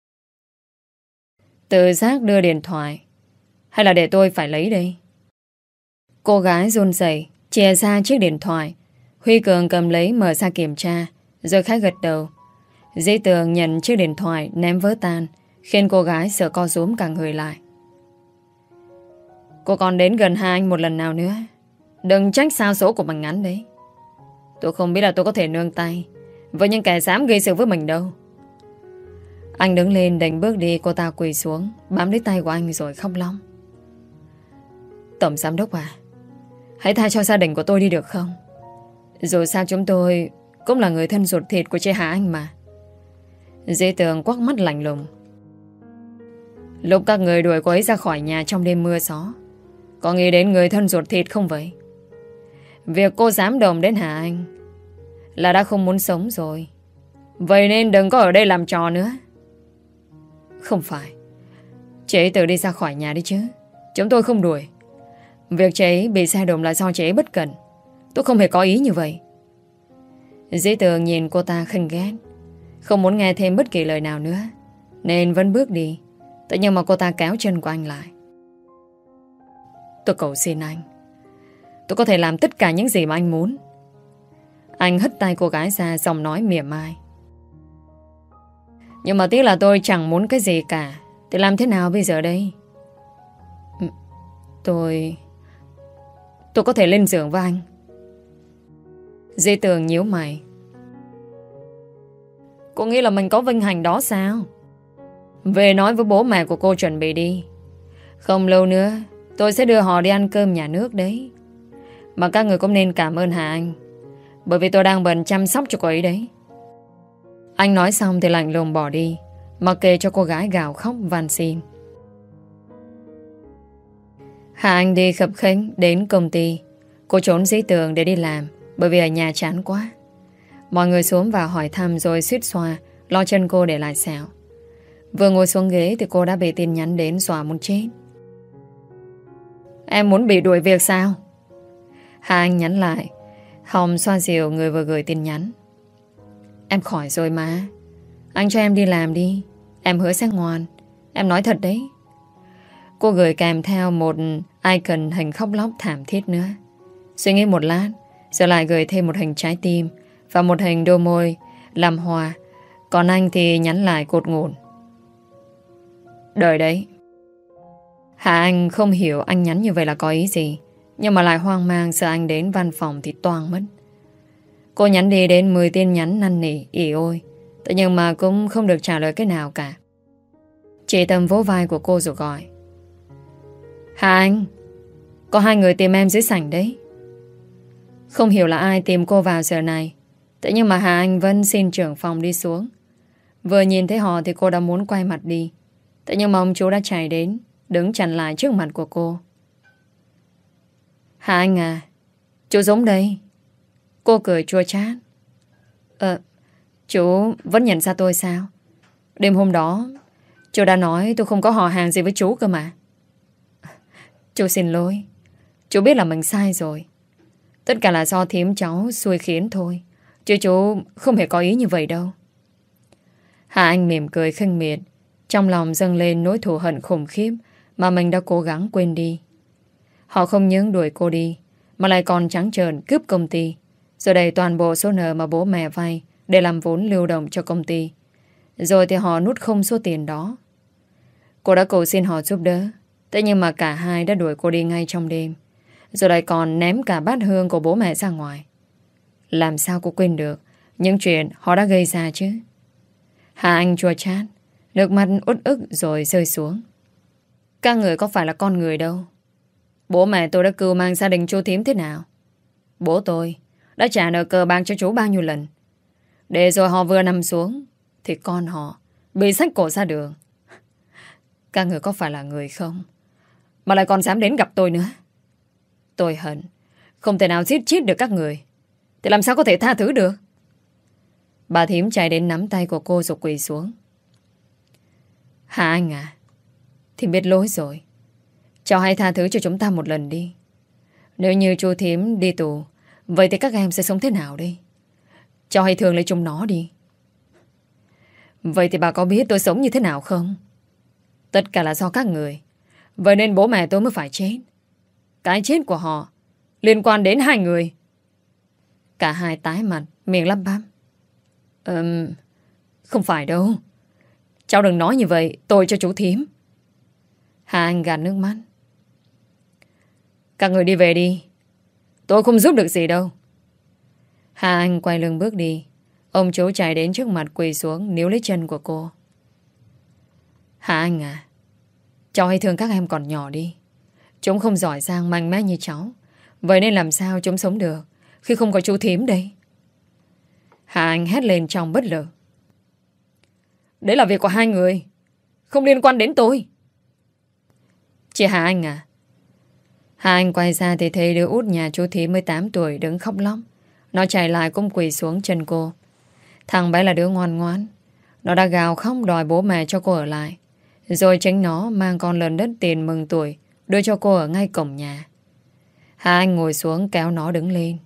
Tự giác đưa điện thoại hay là để tôi phải lấy đây? Cô gái run rẩy chìa ra chiếc điện thoại. Huy Cường cầm lấy mở ra kiểm tra rồi khẽ gật đầu. Dĩ Tường nhận chiếc điện thoại ném vỡ tan, khiến cô gái sợ co rúm cả người lại. Cô còn đến gần Hà Anh một lần nào nữa, đừng trách sao số của mình ngắn đấy. Tôi không biết là tôi có thể nương tay với những kẻ dám gây sự với mình đâu. Anh đứng lên định bước đi, cô ta quỳ xuống bám lấy tay của anh rồi khóc lóc. Tổng giám đốc à, hãy tha cho gia đình của tôi đi được không? Dù sao chúng tôi cũng là người thân ruột thịt của chị Hà Anh mà. Dĩ Tường quắc mắt lạnh lùng. Lúc các người đuổi cô ấy ra khỏi nhà trong đêm mưa gió, có nghĩ đến người thân ruột thịt không vậy? Việc cô dám động đến Hà Anh là đã không muốn sống rồi. Vậy nên đừng có ở đây làm trò nữa. Không phải, chị ấy tự đi ra khỏi nhà đi chứ. Chúng tôi không đuổi. Việc chị ấy bị xe đụng là do chị ấy bất cẩn. Tôi không hề có ý như vậy. Dĩ Tường nhìn cô ta khinh ghét, không muốn nghe thêm bất kỳ lời nào nữa, nên vẫn bước đi. Thế nhưng mà cô ta kéo chân của anh lại. Tôi cầu xin anh, tôi có thể làm tất cả những gì mà anh muốn. Anh hất tay cô gái ra, giọng nói mỉa mai. Nhưng mà tiếc là tôi chẳng muốn cái gì cả. Thì làm thế nào bây giờ đây? Tôi... Tôi có thể lên giường với anh, Di Tường nhíu mày. Cô nghĩ là mình có vinh hạnh đó sao? Về nói với bố mẹ của cô chuẩn bị đi. Không lâu nữa tôi sẽ đưa họ đi ăn cơm nhà nước đấy. Mà các người cũng nên cảm ơn Hà Anh, bởi vì tôi đang bận chăm sóc cho cô ấy đấy. Anh nói xong thì lạnh lùng bỏ đi, mặc kệ cho cô gái gào khóc van xin. Hà Anh đi khập khênh đến công ty. Cô trốn Dĩ Tường để đi làm, bởi vì ở nhà chán quá. Mọi người xuống vào hỏi thăm rồi suýt xoa lo chân cô để lại xẻo. Vừa ngồi xuống ghế thì cô đã bị tin nhắn đến dọa muốn chết. Em muốn bị đuổi việc sao? Hà Anh nhắn lại. Hồng xoa dịu người vừa gửi tin nhắn. Em khỏi rồi mà. Anh cho em đi làm đi. Em hứa sẽ ngoan. Em nói thật đấy. Cô gửi kèm theo một icon hình khóc lóc thảm thiết nữa. Suy nghĩ một lát, rồi lại gửi thêm một hình trái tim và một hình đôi môi làm hoa. Còn anh thì nhắn lại cột ngủn. Đời đấy. Hà Anh không hiểu anh nhắn như vậy là có ý gì, nhưng mà lại hoang mang sợ anh đến văn phòng thì toang mất. Cô nhắn đi đến mười tin nhắn năn nỉ, ỉ ôi. Thế nhưng mà cũng không được trả lời cái nào cả. Chị Tâm vỗ vai của cô rồi gọi. Hà Anh, có hai người tìm em dưới sảnh đấy. Không hiểu là ai tìm cô vào giờ này. Thế nhưng mà Hà Anh vẫn xin trưởng phòng đi xuống. Vừa nhìn thấy họ thì cô đã muốn quay mặt đi. Thế nhưng mà ông chú đã chạy đến, đứng chặn lại trước mặt của cô. Hà Anh à, chú Dũng đây. Cô cười chua chát. Ờ, chú vẫn nhận ra tôi sao? Đêm hôm đó chú đã nói tôi không có họ hàng gì với chú cơ mà. Chú xin lỗi. Chú biết là mình sai rồi. Tất cả là do thím cháu xui khiến thôi, chứ chú không hề có ý như vậy đâu. Hà Anh mỉm cười khinh miệt. Trong lòng dâng lên nỗi thù hận khủng khiếp mà mình đã cố gắng quên đi. Họ không những đuổi cô đi, mà lại còn trắng trợn cướp công ty, rồi đầy toàn bộ số nợ mà bố mẹ vay để làm vốn lưu động cho công ty. Rồi thì họ nút không số tiền đó. Cô đã cầu xin họ giúp đỡ. Thế nhưng mà cả hai đã đuổi cô đi ngay trong đêm, rồi lại còn ném cả bát hương của bố mẹ ra ngoài. Làm sao cô quên được những chuyện họ đã gây ra chứ? Hà Anh chua chát, nước mắt uất ức rồi rơi xuống. Các người có phải là con người đâu. Bố mẹ tôi đã cưu mang gia đình chú thím thế nào? Bố tôi đã trả nợ cờ bạc cho chú bao nhiêu lần, để rồi họ vừa nằm xuống thì con họ bị xách cổ ra đường. Các người có phải là người không, mà lại còn dám đến gặp tôi nữa? Tôi hận không thể nào giết chết được các người, thì làm sao có thể tha thứ được? Bà thím chạy đến nắm tay của cô rồi quỳ xuống. Hà Anh à, thì biết lỗi rồi. Cháu hãy tha thứ cho chúng ta một lần đi. Nếu như chú thím đi tù, vậy thì các em sẽ sống thế nào đây? Cháu hãy thương lấy chúng nó đi. Vậy thì bà có biết tôi sống như thế nào không? Tất cả là do các người. Vậy nên bố mẹ tôi mới phải chết. Cái chết của họ liên quan đến hai người. Cả hai tái mặt, miệng lắp bắp. Ừm, không phải đâu. Cháu đừng nói như vậy, tôi cho chú thím. Hà Anh gạt nước mắt. Các người đi về đi. Tôi không giúp được gì đâu. Hà Anh quay lưng bước đi. Ông chú chạy đến trước mặt quỳ xuống níu lấy chân của cô. Hà Anh à, cháu hãy thương các em còn nhỏ đi. Chúng không giỏi giang mạnh mẽ như cháu. Vậy nên làm sao chúng sống được khi không có chú thím đây? Hà Anh hét lên trong bất lực. Đấy là việc của hai người, không liên quan đến tôi. Chị Hà Anh à? Hà Anh quay ra thì thấy đứa út nhà chú thím mười tám tuổi đứng khóc lóc. Nó chạy lại cũng quỳ xuống chân cô. Thằng bé là đứa ngoan ngoãn. Nó đã gào khóc đòi bố mẹ cho cô ở lại, rồi chính nó mang con lợn đất tiền mừng tuổi đưa cho cô ở ngay cổng nhà. Hà Anh ngồi xuống kéo nó đứng lên.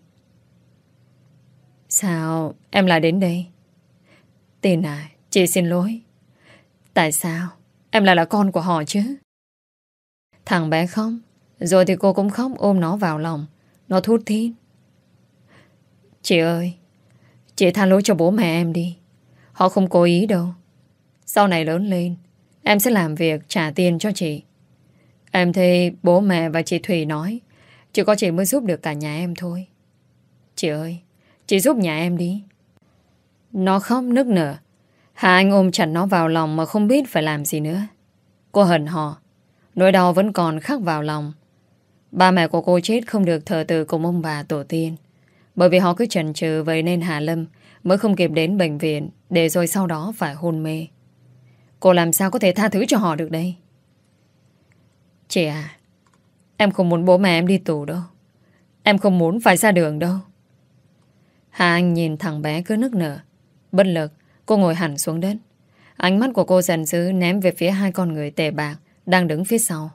Sao em lại đến đây? Tin à, chị xin lỗi. Tại sao em lại là con của họ chứ? Thằng bé khóc, rồi thì cô cũng khóc ôm nó vào lòng. Nó thút thít. Chị ơi, chị tha lỗi cho bố mẹ em đi. Họ không cố ý đâu. Sau này lớn lên, em sẽ làm việc trả tiền cho chị. Em thấy bố mẹ và chị Thủy nói chỉ có chị mới giúp được cả nhà em thôi. Chị ơi, Chị giúp nhà em đi. Nó khóc nức nở. Hà Anh ôm chặt nó vào lòng mà không biết phải làm gì nữa. Cô hận họ. Nỗi đau vẫn còn khắc vào lòng. Ba mẹ của cô chết không được thờ tự cùng ông bà tổ tiên. Bởi vì họ cứ chần chừ, vậy nên Hà Lâm mới không kịp đến bệnh viện, để rồi sau đó phải hôn mê. Cô làm sao có thể tha thứ cho họ được đây? Chị à, em không muốn bố mẹ em đi tù đâu. Em không muốn phải ra đường đâu. Hà Anh nhìn thằng bé cứ nức nở. Bất lực, cô ngồi hẳn xuống đất. Ánh mắt của cô giận dữ ném về phía hai con người tệ bạc đang đứng phía sau.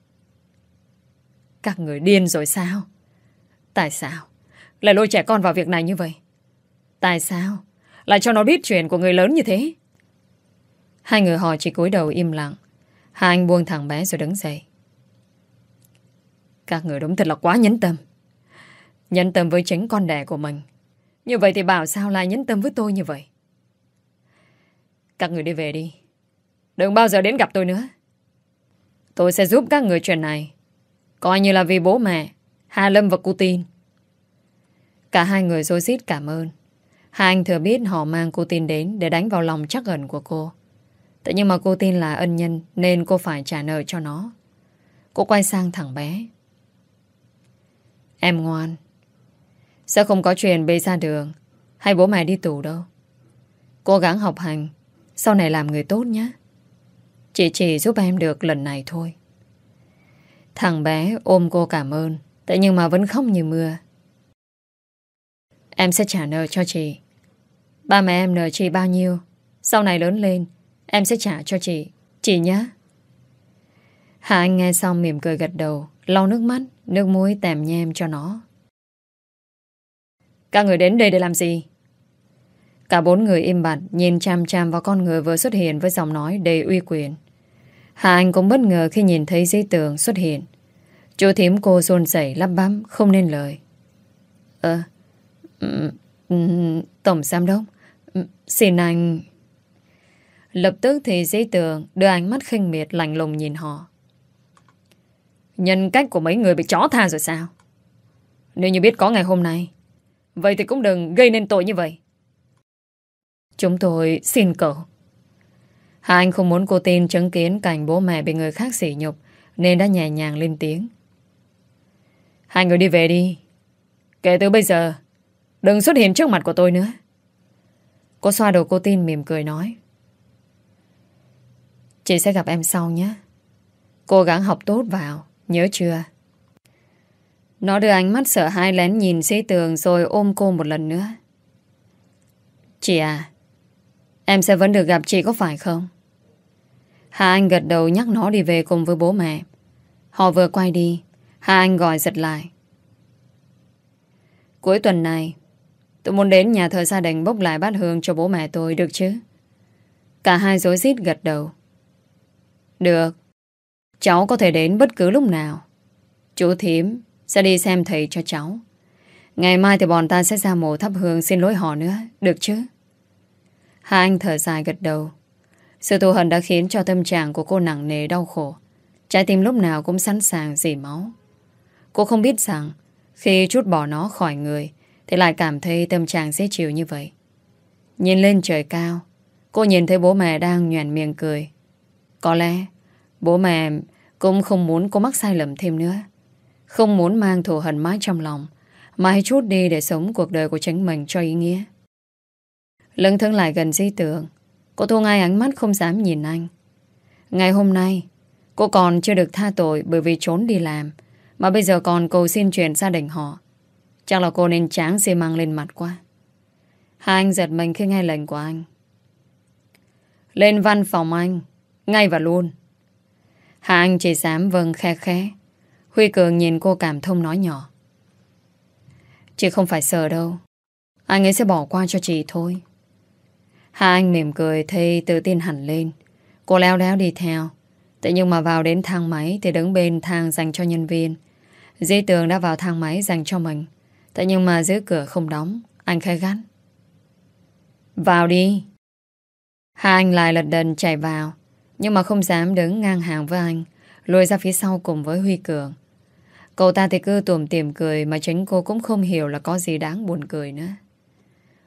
Các người điên rồi sao? Tại sao lại lôi trẻ con vào việc này như vậy? Tại sao lại cho nó biết chuyện của người lớn như thế? Hai người họ chỉ cúi đầu im lặng. Hà Anh buông thằng bé rồi đứng dậy. Các người đúng thật là quá nhẫn tâm. Nhẫn tâm với chính con đẻ của mình. Như vậy thì bảo sao lại nhẫn tâm với tôi như vậy? Các người đi về đi. Đừng bao giờ đến gặp tôi nữa. Tôi sẽ giúp các người chuyện này. Coi như là vì bố mẹ Hà Lâm và cô Tin. Cả hai người rối rít cảm ơn. Hà Anh thừa biết họ mang cô Tin đến để đánh vào lòng trắc ẩn của cô. Thế nhưng mà cô Tin là ân nhân nên cô phải trả nợ cho nó. Cô quay sang thằng bé. Em ngoan. Sẽ không có chuyện bê ra đường hay bố mẹ đi tù đâu. Cố gắng học hành, sau này làm người tốt nhé. Chị chỉ giúp em được lần này thôi. Thằng bé ôm cô cảm ơn. Thế nhưng mà vẫn khóc như mưa. Em sẽ trả nợ cho chị. Ba mẹ em nợ chị bao nhiêu, sau này lớn lên em sẽ trả cho chị. Chị nhé. Hà Anh nghe xong mỉm cười gật đầu, lau nước mắt, nước mũi tèm nhem cho nó. Các người đến đây để làm gì? Cả bốn người im bặt nhìn chăm chăm vào con người vừa xuất hiện với giọng nói đầy uy quyền. Hà Anh cũng bất ngờ khi nhìn thấy giấy tường xuất hiện. Chú thím cô run rẩy lắp bắp không nên lời. Ờ ừ, ừ, Tổng giám đốc, ừ, xin anh. Lập tức thì giấy tường đưa ánh mắt khinh miệt lạnh lùng nhìn họ. Nhân cách của mấy người bị chó tha rồi sao? Nếu như biết có ngày hôm nay, vậy thì cũng đừng gây nên tội như vậy. Chúng tôi xin cậu. Hà Anh không muốn cô Tin chứng kiến cảnh bố mẹ bị người khác sỉ nhục nên đã nhẹ nhàng lên tiếng. Hai người đi về đi. Kể từ bây giờ đừng xuất hiện trước mặt của tôi nữa. Cô xoa đầu cô Tin mỉm cười nói. Chị sẽ gặp em sau nhé. Cố gắng học tốt vào, nhớ chưa? Nó đưa ánh mắt sợ hãi lén nhìn giấy tường rồi ôm cô một lần nữa. Chị à, em sẽ vẫn được gặp chị có phải không? Hà Anh gật đầu nhắc nó đi về cùng với bố mẹ. Họ vừa quay đi, Hà Anh gọi giật lại. Cuối tuần này tôi muốn đến nhà thờ gia đình bốc lại bát hương cho bố mẹ tôi, được chứ? Cả hai rối rít gật đầu. Được. Cháu có thể đến bất cứ lúc nào. Chú thím sẽ đi xem thầy cho cháu. Ngày mai thì bọn ta sẽ ra mộ thắp hương xin lỗi họ nữa, được chứ? Hà Anh thở dài gật đầu. Sự thù hận đã khiến cho tâm trạng của cô nặng nề đau khổ. Trái tim lúc nào cũng sẵn sàng rỉ máu. Cô không biết rằng khi trút bỏ nó khỏi người thì lại cảm thấy tâm trạng dễ chịu như vậy. Nhìn lên trời cao, cô nhìn thấy bố mẹ đang nhoẻn miệng cười. Có lẽ bố mẹ cũng không muốn cô mắc sai lầm thêm nữa. Không muốn mang thù hận mãi trong lòng, mà hãy trút đi để sống cuộc đời của chính mình cho ý nghĩa. Lưng thững lại gần di tường, cô thu ngay ánh mắt không dám nhìn anh. Ngày hôm nay cô còn chưa được tha tội bởi vì trốn đi làm, mà bây giờ còn cầu xin chuyện gia đình họ. Chắc là cô nên tráng xi măng lên mặt quá. Hai anh giật mình khi nghe lệnh của anh. Lên văn phòng anh, ngay và luôn. Hà Anh chỉ dám vâng khe khẽ. Huy Cường nhìn cô cảm thông nói nhỏ. Chị không phải sợ đâu, anh ấy sẽ bỏ qua cho chị thôi. Hà Anh mỉm cười thấy tự tin hẳn lên. Cô léo đéo đi theo. Thế nhưng mà vào đến thang máy thì đứng bên thang dành cho nhân viên. Di Tường đã vào thang máy dành cho mình. Thế nhưng mà giữ cửa không đóng. Anh khai gắt. Vào đi. Hà Anh lại lật đần chạy vào, nhưng mà không dám đứng ngang hàng với anh, lùi ra phía sau cùng với Huy Cường. Cậu ta thì cứ tủm tỉm cười, mà chính cô cũng không hiểu là có gì đáng buồn cười nữa.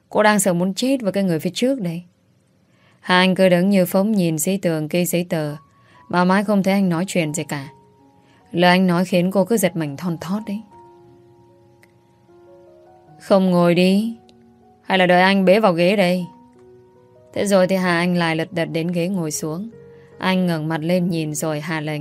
Cô đang sợ muốn chết với cái người phía trước đây. Hà Anh cứ đứng như phóng nhìn giấy tường kê giấy tờ, mà mãi không thấy anh nói chuyện gì cả. Lời anh nói khiến cô cứ giật mình thon thót đấy. Không ngồi đi, hay là đợi anh bế vào ghế đây? Thế rồi thì Hà Anh lại lật đật đến ghế ngồi xuống. Anh ngẩng mặt lên nhìn rồi hạ lệnh.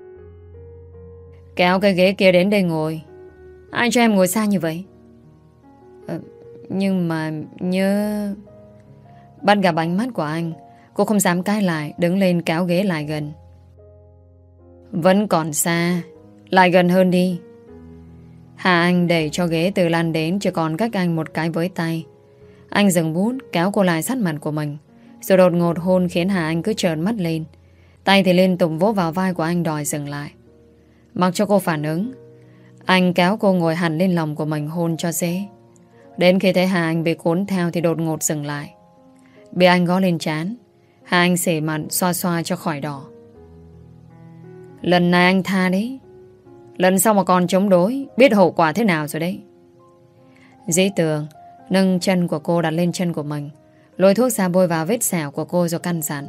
Kéo cái ghế kia đến đây ngồi. Ai cho em ngồi xa như vậy? Ờ, nhưng mà nhớ... Bắt gặp ánh mắt của anh, cô không dám cãi lại, đứng lên kéo ghế lại gần. Vẫn còn xa, lại gần hơn đi. Hà Anh đẩy cho ghế từ lăn đến chỉ còn cách anh một cái với tay. Anh dừng bút kéo cô lại sát mặt của mình, rồi đột ngột hôn khiến Hà Anh cứ trợn mắt lên. Tay thì liên tục vỗ vào vai của anh đòi dừng lại. Mặc cho cô phản ứng, anh kéo cô ngồi hẳn lên lòng của mình hôn cho dễ. Đến khi thấy Hà Anh bị cuốn theo thì đột ngột dừng lại. Bị anh gõ lên trán, Hà Anh xể mặt xoa xoa cho khỏi đỏ. Lần này anh tha đấy. Lần sau mà còn chống đối, biết hậu quả thế nào rồi đấy. Dĩ Tường nâng chân của cô đặt lên chân của mình, lôi thuốc ra bôi vào vết sẹo của cô rồi căn dặn.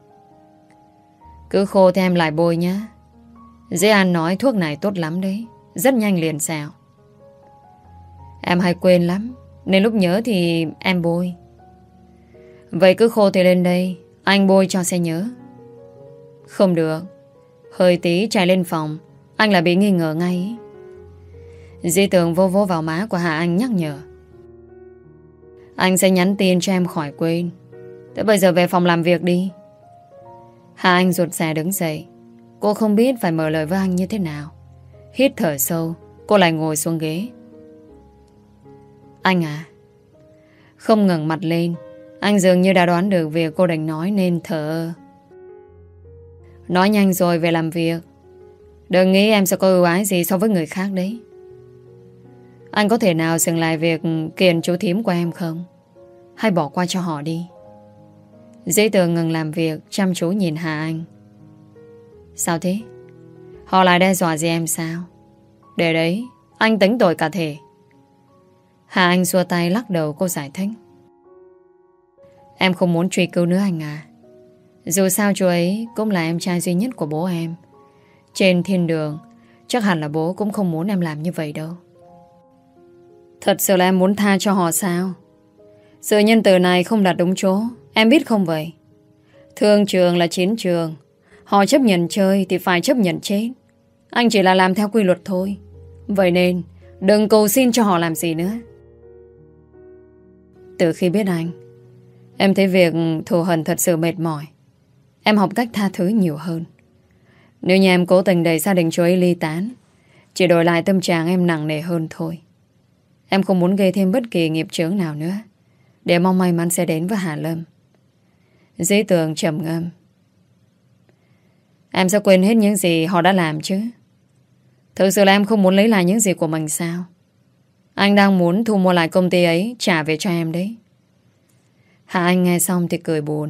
Cứ khô thì em lại bôi nhá. Dĩ An nói thuốc này tốt lắm đấy, rất nhanh liền sẹo. Em hay quên lắm, nên lúc nhớ thì em bôi. Vậy cứ khô thì lên đây, anh bôi cho sẽ nhớ. Không được, hơi tí chạy lên phòng, anh lại bị nghi ngờ ngay ý. Dĩ Tường vô vô vào má của Hà Anh nhắc nhở. Anh sẽ nhắn tin cho em khỏi quên. Thế bây giờ về phòng làm việc đi. Hà Anh rụt rè đứng dậy. Cô không biết phải mở lời với anh như thế nào. Hít thở sâu, cô lại ngồi xuống ghế. Anh à. Không ngẩng mặt lên, anh dường như đã đoán được việc cô định nói nên thở. Nói nhanh rồi về làm việc. Đừng nghĩ em sẽ có ưu ái gì so với người khác đấy. Anh có thể nào dừng lại việc kiền chú thím của em không? Hay bỏ qua cho họ đi? Dĩ Tường ngừng làm việc, chăm chú nhìn Hà Anh. Sao thế? Họ lại đe dọa gì em sao? Để đấy, anh tính tội cả thể. Hà Anh xua tay lắc đầu, cô giải thích. Em không muốn truy cứu nữa anh à. Dù sao chú ấy cũng là em trai duy nhất của bố em. Trên thiên đường, chắc hẳn là bố cũng không muốn em làm như vậy đâu. Thật sự là em muốn tha cho họ sao? Sự nhân từ này không đặt đúng chỗ, em biết không vậy? Thương trường là chiến trường. Họ chấp nhận chơi thì phải chấp nhận chết. Anh chỉ là làm theo quy luật thôi. Vậy nên đừng cầu xin cho họ làm gì nữa. Từ khi biết anh, em thấy việc thù hận thật sự mệt mỏi. Em học cách tha thứ nhiều hơn. Nếu như em cố tình đẩy gia đình chú ấy ly tán, chỉ đổi lại tâm trạng em nặng nề hơn thôi. Em không muốn gây thêm bất kỳ nghiệp chướng nào nữa, để mong may mắn sẽ đến với Hà Lâm. Dĩ Tường trầm ngâm. Em sẽ quên hết những gì họ đã làm chứ? Thực sự là em không muốn lấy lại những gì của mình sao? Anh đang muốn thu mua lại công ty ấy, trả về cho em đấy. Hà Anh nghe xong thì cười buồn.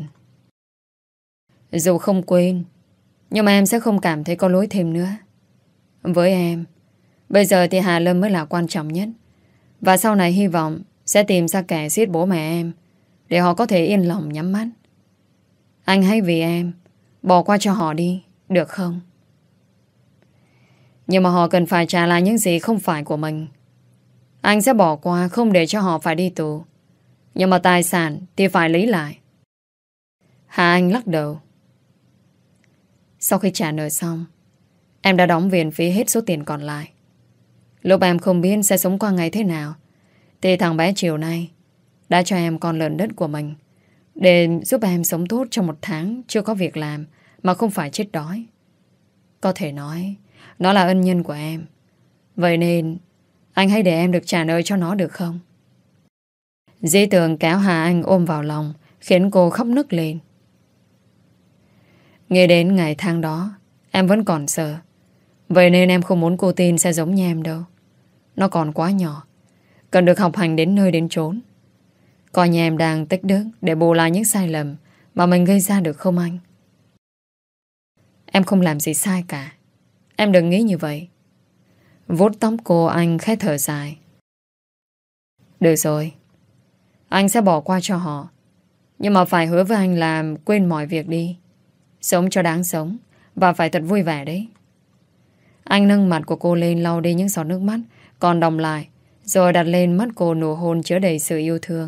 Dù không quên, nhưng mà em sẽ không cảm thấy có lỗi thêm nữa. Với em, bây giờ thì Hà Lâm mới là quan trọng nhất. Và sau này hy vọng sẽ tìm ra kẻ giết bố mẹ em, để họ có thể yên lòng nhắm mắt. Anh hãy vì em bỏ qua cho họ đi, được không? Nhưng mà họ cần phải trả lại những gì không phải của mình. Anh sẽ bỏ qua, không để cho họ phải đi tù. Nhưng mà tài sản thì phải lấy lại. Hà Anh lắc đầu. Sau khi trả nợ xong, em đã đóng viện phí hết số tiền còn lại. Lúc em không biết sẽ sống qua ngày thế nào, thì thằng bé chiều nay đã cho em con lợn đất của mình, để giúp em sống tốt trong một tháng chưa có việc làm mà không phải chết đói. Có thể nói nó là ân nhân của em. Vậy nên anh hãy để em được trả nợ cho nó được không? Dĩ Tường kéo Hà Anh ôm vào lòng, khiến cô khóc nức lên. Nghe đến ngày tháng đó, em vẫn còn sợ. Vậy nên em không muốn cô tin sẽ giống như em đâu. Nó còn quá nhỏ, cần được học hành đến nơi đến chốn. Coi như em đang tích đức để bù lại những sai lầm mà mình gây ra được không anh? Em không làm gì sai cả. Em đừng nghĩ như vậy. Vuốt tóc cô, anh khẽ thở dài. Được rồi, Anh sẽ bỏ qua cho họ. Nhưng mà phải hứa với anh là quên mọi việc đi. Sống cho đáng sống. Và phải thật vui vẻ đấy. Anh nâng mặt của cô lên, lau đi những giọt nước mắt còn đọng lại, rồi đặt lên mắt cô nụ hôn chứa đầy sự yêu thương.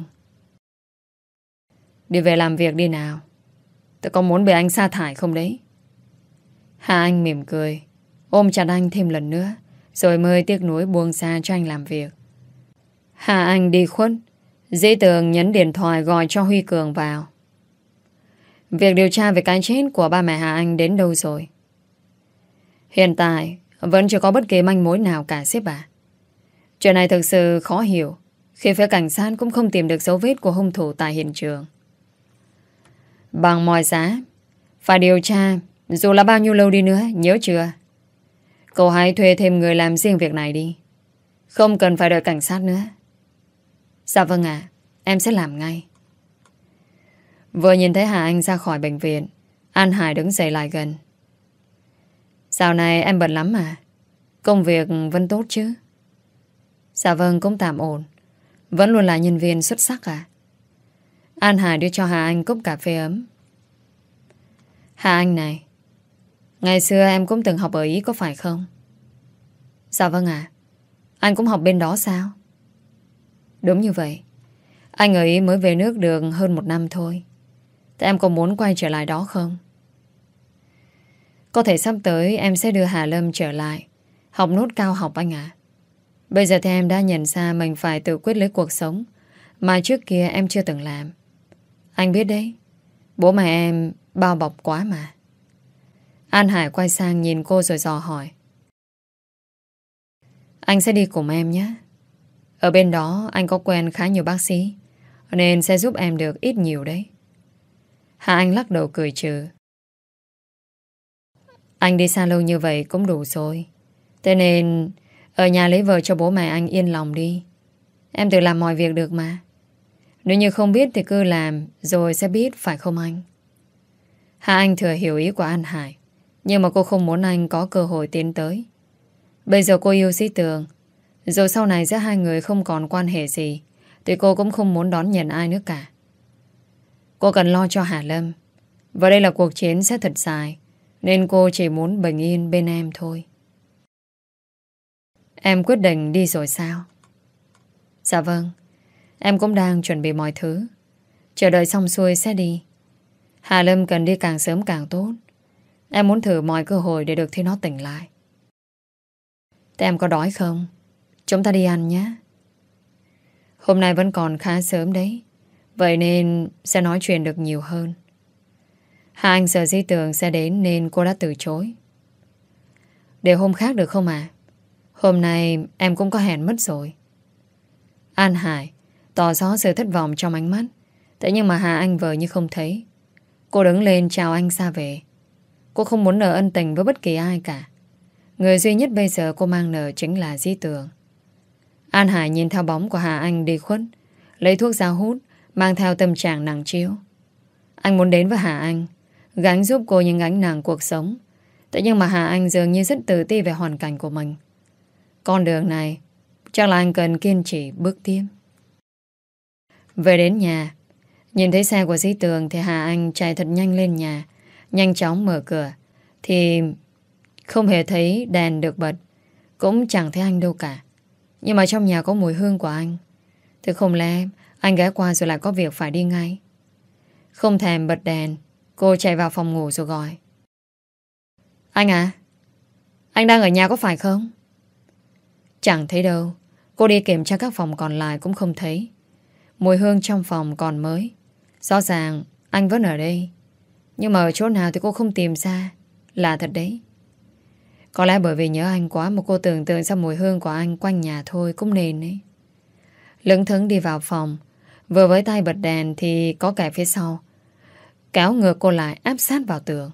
Đi về làm việc đi nào. Tôi có muốn bị anh sa thải không đấy? Hà Anh mỉm cười, ôm chặt anh thêm lần nữa, rồi mới tiếc nuối buông xa cho anh làm việc. Hà Anh đi khuất. Dĩ Tường nhấn điện thoại gọi cho Huy Cường vào. Việc điều tra về cái chết của ba mẹ Hà Anh đến đâu rồi? Hiện tại vẫn chưa có bất kỳ manh mối nào cả sếp ạ. Chuyện này thực sự khó hiểu, khi phía cảnh sát cũng không tìm được dấu vết của hung thủ tại hiện trường. Bằng mọi giá phải điều tra, dù là bao nhiêu lâu đi nữa, nhớ chưa? Cậu hãy thuê thêm người làm riêng việc này đi. Không cần phải đợi cảnh sát nữa. Dạ vâng ạ, em sẽ làm ngay. Vừa nhìn thấy Hà Anh ra khỏi bệnh viện, An Hải đứng dậy lại gần. Dạo này em bận lắm mà. Công việc vẫn tốt chứ? Dạ vâng, cũng tạm ổn. Vẫn luôn là nhân viên xuất sắc à? An Hải đưa cho Hà Anh cốc cà phê ấm. Hà Anh này, ngày xưa em cũng từng học ở Ý có phải không? Dạ vâng ạ. Anh cũng học bên đó sao? Đúng như vậy. Anh ở Ý mới về nước được hơn một năm thôi. Thế em có muốn quay trở lại đó không? Có thể sắp tới em sẽ đưa Hà Lâm trở lại, học nốt cao học anh ạ. Bây giờ thì em đã nhận ra mình phải tự quyết lấy cuộc sống mà trước kia em chưa từng làm. Anh biết đấy, bố mẹ em bao bọc quá mà. An Hải quay sang nhìn cô rồi dò hỏi. Anh sẽ đi cùng em nhé. Ở bên đó anh có quen khá nhiều bác sĩ, nên sẽ giúp em được ít nhiều đấy. Hà Anh lắc đầu cười trừ. Anh đi xa lâu như vậy cũng đủ rồi. Thế nên ở nhà lấy vợ cho bố mẹ anh yên lòng đi. Em tự làm mọi việc được mà. Nếu như không biết thì cứ làm, rồi sẽ biết, phải không anh? Hà Anh thừa hiểu ý của An Hải, nhưng mà cô không muốn anh có cơ hội tiến tới. Bây giờ cô yêu Dĩ Tường, rồi sau này giữa hai người không còn quan hệ gì, thì cô cũng không muốn đón nhận ai nữa cả. Cô cần lo cho Hà Lâm. Và đây là cuộc chiến sẽ thật dài, nên cô chỉ muốn bình yên bên em thôi. Em quyết định đi rồi sao? Dạ vâng. Em cũng đang chuẩn bị mọi thứ, chờ đợi xong xuôi sẽ đi. Hà Lâm cần đi càng sớm càng tốt. Em muốn thử mọi cơ hội để được thấy nó tỉnh lại. Thế em có đói không? Chúng ta đi ăn nhé. Hôm nay vẫn còn khá sớm đấy, vậy nên sẽ nói chuyện được nhiều hơn. Hà Anh sợ Dĩ Tường sẽ đến nên cô đã từ chối. Để hôm khác được không à? Hôm nay em cũng có hẹn mất rồi. An Hải tỏ rõ sự thất vọng trong ánh mắt. Thế nhưng mà Hà Anh vờ như không thấy. Cô đứng lên chào anh ra về. Cô không muốn nợ ân tình với bất kỳ ai cả. Người duy nhất bây giờ cô mang nợ chính là Dĩ Tường. An Hải nhìn theo bóng của Hà Anh đi khuất, lấy thuốc ra hút, mang theo tâm trạng nặng trĩu. Anh muốn đến với Hà Anh, gánh giúp cô những gánh nặng cuộc sống. Thế nhưng mà Hà Anh dường như rất tự ti về hoàn cảnh của mình. Con đường này chắc là anh cần kiên trì bước tiếp. Về đến nhà, nhìn thấy xe của Dĩ Tường thì Hà Anh chạy thật nhanh lên nhà, nhanh chóng mở cửa. Thì không hề thấy đèn được bật, cũng chẳng thấy anh đâu cả. Nhưng mà trong nhà có mùi hương của anh. Thì không lẽ anh ghé qua rồi lại có việc phải đi ngay? Không thèm bật đèn, cô chạy vào phòng ngủ rồi gọi. Anh à, anh đang ở nhà có phải không? Chẳng thấy đâu. Cô đi kiểm tra các phòng còn lại cũng không thấy. Mùi hương trong phòng còn mới. Rõ ràng anh vẫn ở đây, nhưng mà ở chỗ nào thì cô không tìm ra. Lạ thật đấy. Có lẽ bởi vì nhớ anh quá mà cô tưởng tượng ra mùi hương của anh quanh nhà thôi cũng nên ấy. Lững thững đi vào phòng, vừa với tay bật đèn thì có kẻ phía sau kéo ngược cô lại, áp sát vào tường.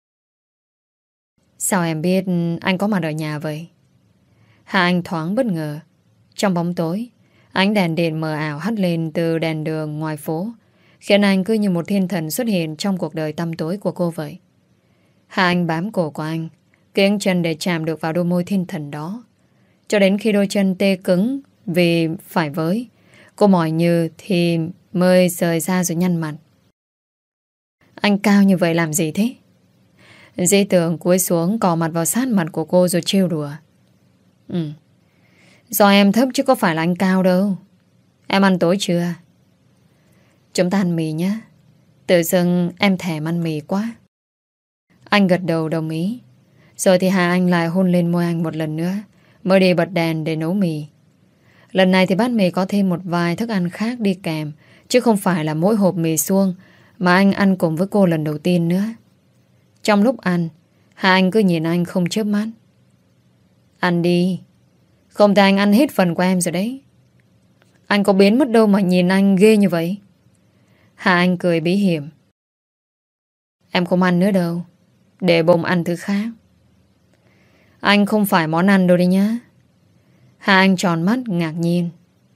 Sao em biết anh có mặt ở nhà vậy? Hà Anh thoáng bất ngờ. Trong bóng tối, ánh đèn điện mờ ảo hắt lên từ đèn đường ngoài phố, khiến anh cứ như một thiên thần xuất hiện trong cuộc đời tăm tối của cô vậy. Hà Anh bám cổ của anh, kiếng chân để chạm được vào đôi môi thiên thần đó. Cho đến khi đôi chân tê cứng vì phải với, Cô mỏi như thì mới rời ra rồi nhăn mặt. Anh cao như vậy làm gì thế? Dĩ Tường cúi xuống cò mặt vào sát mặt của cô rồi trêu đùa. Ừ, do em thấp chứ có phải là anh cao đâu. Em ăn tối chưa? Chúng ta ăn mì nhé. Tự dưng em thèm ăn mì quá. Anh gật đầu đồng ý. Rồi thì Hà Anh lại hôn lên môi anh một lần nữa, mới đi bật đèn để nấu mì. Lần này thì bát mì có thêm một vài thức ăn khác đi kèm, chứ không phải là mỗi hộp mì suông mà anh ăn cùng với cô lần đầu tiên nữa. Trong lúc ăn, Hà Anh cứ nhìn anh không chớp mắt. Ăn đi, không thì anh ăn hết phần của em rồi đấy. Anh có biến mất đâu mà nhìn anh ghê như vậy. Hà Anh cười bí hiểm. Em không ăn nữa đâu, để bụng ăn thứ khác. Anh không phải món ăn đâu đi nhá. Hà Anh tròn mắt ngạc nhiên.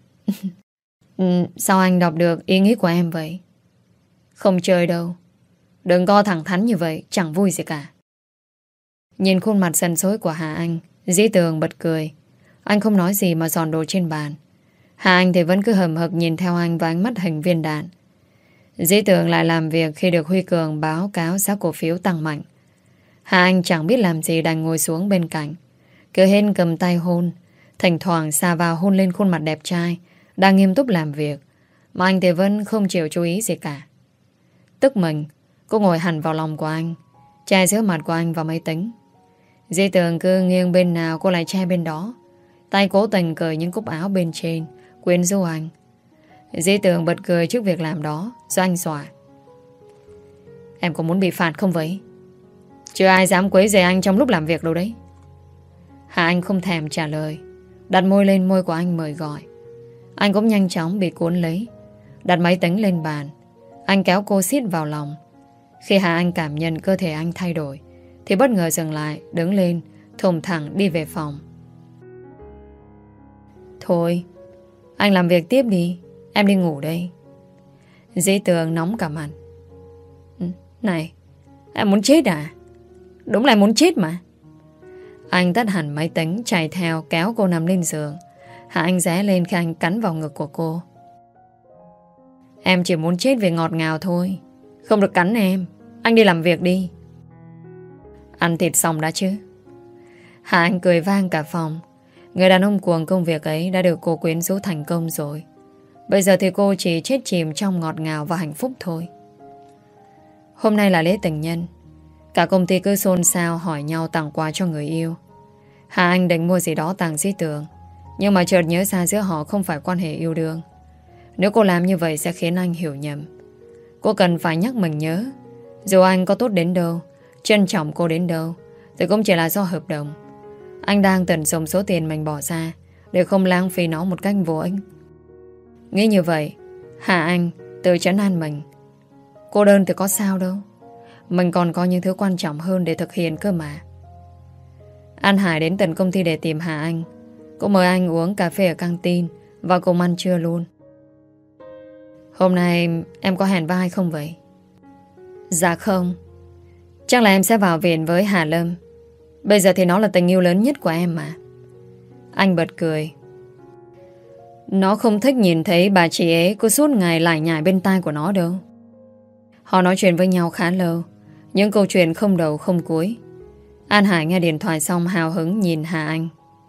Sao anh đọc được ý nghĩ của em vậy? Không chơi đâu. Đừng co thẳng thắn như vậy, chẳng vui gì cả. Nhìn khuôn mặt sần sối của Hà Anh, Dĩ Tường bật cười. Anh không nói gì mà dọn đồ trên bàn. Hà Anh thì vẫn cứ hầm hực nhìn theo anh với ánh mắt hình viên đạn. Dĩ Tường lại làm việc khi được Huy Cường báo cáo giá cổ phiếu tăng mạnh. Hà Anh chẳng biết làm gì đành ngồi xuống bên cạnh, cứ hên cầm tay hôn, thỉnh thoảng xà vào hôn lên khuôn mặt đẹp trai đang nghiêm túc làm việc, mà anh thì vẫn không chịu chú ý gì cả. Tức mình, cô ngồi hẳn vào lòng của anh, che giữa mặt của anh vào máy tính. Dĩ Tường cứ nghiêng bên nào cô lại che bên đó, tay cố tình cởi những cúc áo bên trên, quyến rũ anh. Dĩ Tường bật cười trước việc làm đó, rồi anh xòa. Em có muốn bị phạt không vậy? Chưa ai dám quấy rầy anh trong lúc làm việc đâu đấy. Hà Anh không thèm trả lời, đặt môi lên môi của anh mời gọi. Anh cũng nhanh chóng bị cuốn lấy, đặt máy tính lên bàn. Anh kéo cô siết vào lòng. Khi Hà Anh cảm nhận cơ thể anh thay đổi thì bất ngờ dừng lại, đứng lên, thùng thẳng đi về phòng. Thôi, anh làm việc tiếp đi, em đi ngủ đây. Dĩ Tường nóng cả mặt. Này, em muốn chết à? Đúng là muốn chết mà. Anh tắt hẳn máy tính, chạy theo kéo cô nằm lên giường. Hà Anh ré lên khi anh cắn vào ngực của cô. Em chỉ muốn chết vì ngọt ngào thôi, không được cắn em. Anh đi làm việc đi. Ăn thịt xong đã chứ? Hà Anh cười vang cả phòng. Người đàn ông cuồng công việc ấy đã được cô quyến rũ thành công rồi. Bây giờ thì cô chỉ chết chìm trong ngọt ngào và hạnh phúc thôi. Hôm nay là lễ tình nhân. Cả công ty cứ xôn xao hỏi nhau tặng quà cho người yêu. Hà Anh định mua gì đó tặng Dĩ Tường, nhưng mà chợt nhớ ra giữa họ không phải quan hệ yêu đương. Nếu cô làm như vậy sẽ khiến anh hiểu nhầm. Cô cần phải nhắc mình nhớ, dù anh có tốt đến đâu, trân trọng cô đến đâu, thì cũng chỉ là do hợp đồng. Anh đang tận dụng số tiền mình bỏ ra để không lãng phí nó một cách vô ích. Nghĩ như vậy, Hà Anh tự trấn an mình. Cô đơn thì có sao đâu, mình còn có những thứ quan trọng hơn để thực hiện cơ mà. An Hải đến tận công ty để tìm Hà Anh. Cô mời anh uống cà phê ở căng tin và cùng ăn trưa luôn. Hôm nay em có hẹn với ai không vậy? Dạ không. Chắc là em sẽ vào viện với Hà Lâm. Bây giờ thì nó là tình yêu lớn nhất của em mà. Anh bật cười. Nó không thích nhìn thấy bà chị ấy cứ suốt ngày lải nhải bên tai của nó đâu. Họ nói chuyện với nhau khá lâu, những câu chuyện không đầu không cuối. An Hải nghe điện thoại xong hào hứng nhìn Hà Anh.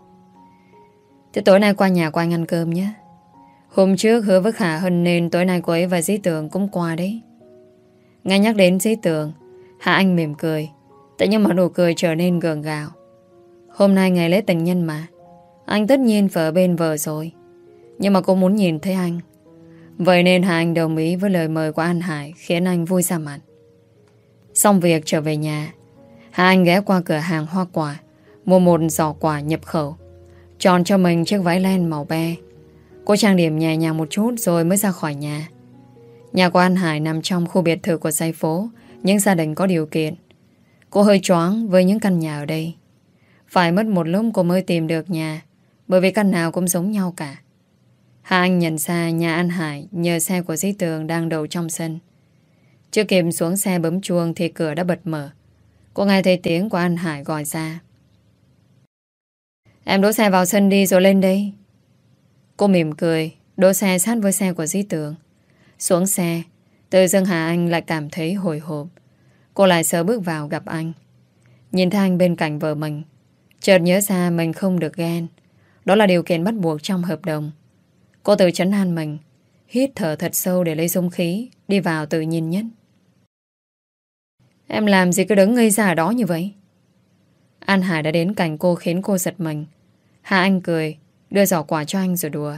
Thế tối nay qua nhà của anh ăn cơm nhé. Hôm trước hứa với Khả Hân nên tối nay cô ấy và Dĩ Tường cũng qua đấy. Nghe nhắc đến Dĩ Tường, Hà Anh mỉm cười. Tự nhiên mà nụ cười trở nên gượng gạo. Hôm nay ngày lễ tình nhân mà, anh tất nhiên phải ở bên vợ rồi. Nhưng mà cô muốn nhìn thấy anh. Vậy nên Hà Anh đồng ý với lời mời của An Hải, khiến anh vui ra mặt. Xong việc trở về nhà, Hà Anh ghé qua cửa hàng hoa quả, mua một giỏ quả nhập khẩu, chọn cho mình chiếc váy len màu be. Cô trang điểm nhẹ nhàng một chút rồi mới ra khỏi nhà. Nhà của An Hải nằm trong khu biệt thự của dãy phố những gia đình có điều kiện. Cô hơi choáng với những căn nhà ở đây. Phải mất một lúc cô mới tìm được nhà, bởi vì căn nào cũng giống nhau cả. Hà Anh nhận ra nhà An Hải nhờ xe của Dĩ Tường đang đậu trong sân. Chưa kịp xuống xe bấm chuông thì cửa đã bật mở. Cô nghe thấy tiếng của An Hải gọi ra. Em đỗ xe vào sân đi rồi lên đây. Cô mỉm cười, đỗ xe sát với xe của Dĩ Tường. Xuống xe, tự dưng Hà Anh lại cảm thấy hồi hộp. Cô lại sợ bước vào gặp anh. Nhìn thấy anh bên cạnh vợ mình, chợt nhớ ra mình không được ghen. Đó là điều kiện bắt buộc trong hợp đồng. Cô tự trấn an mình, hít thở thật sâu để lấy dũng khí, đi vào tự nhiên nhất. Em làm gì cứ đứng ngây ra ở đó như vậy? An Hải đã đến cạnh cô khiến cô giật mình. Hà Anh cười, đưa giỏ quà cho anh rồi đùa.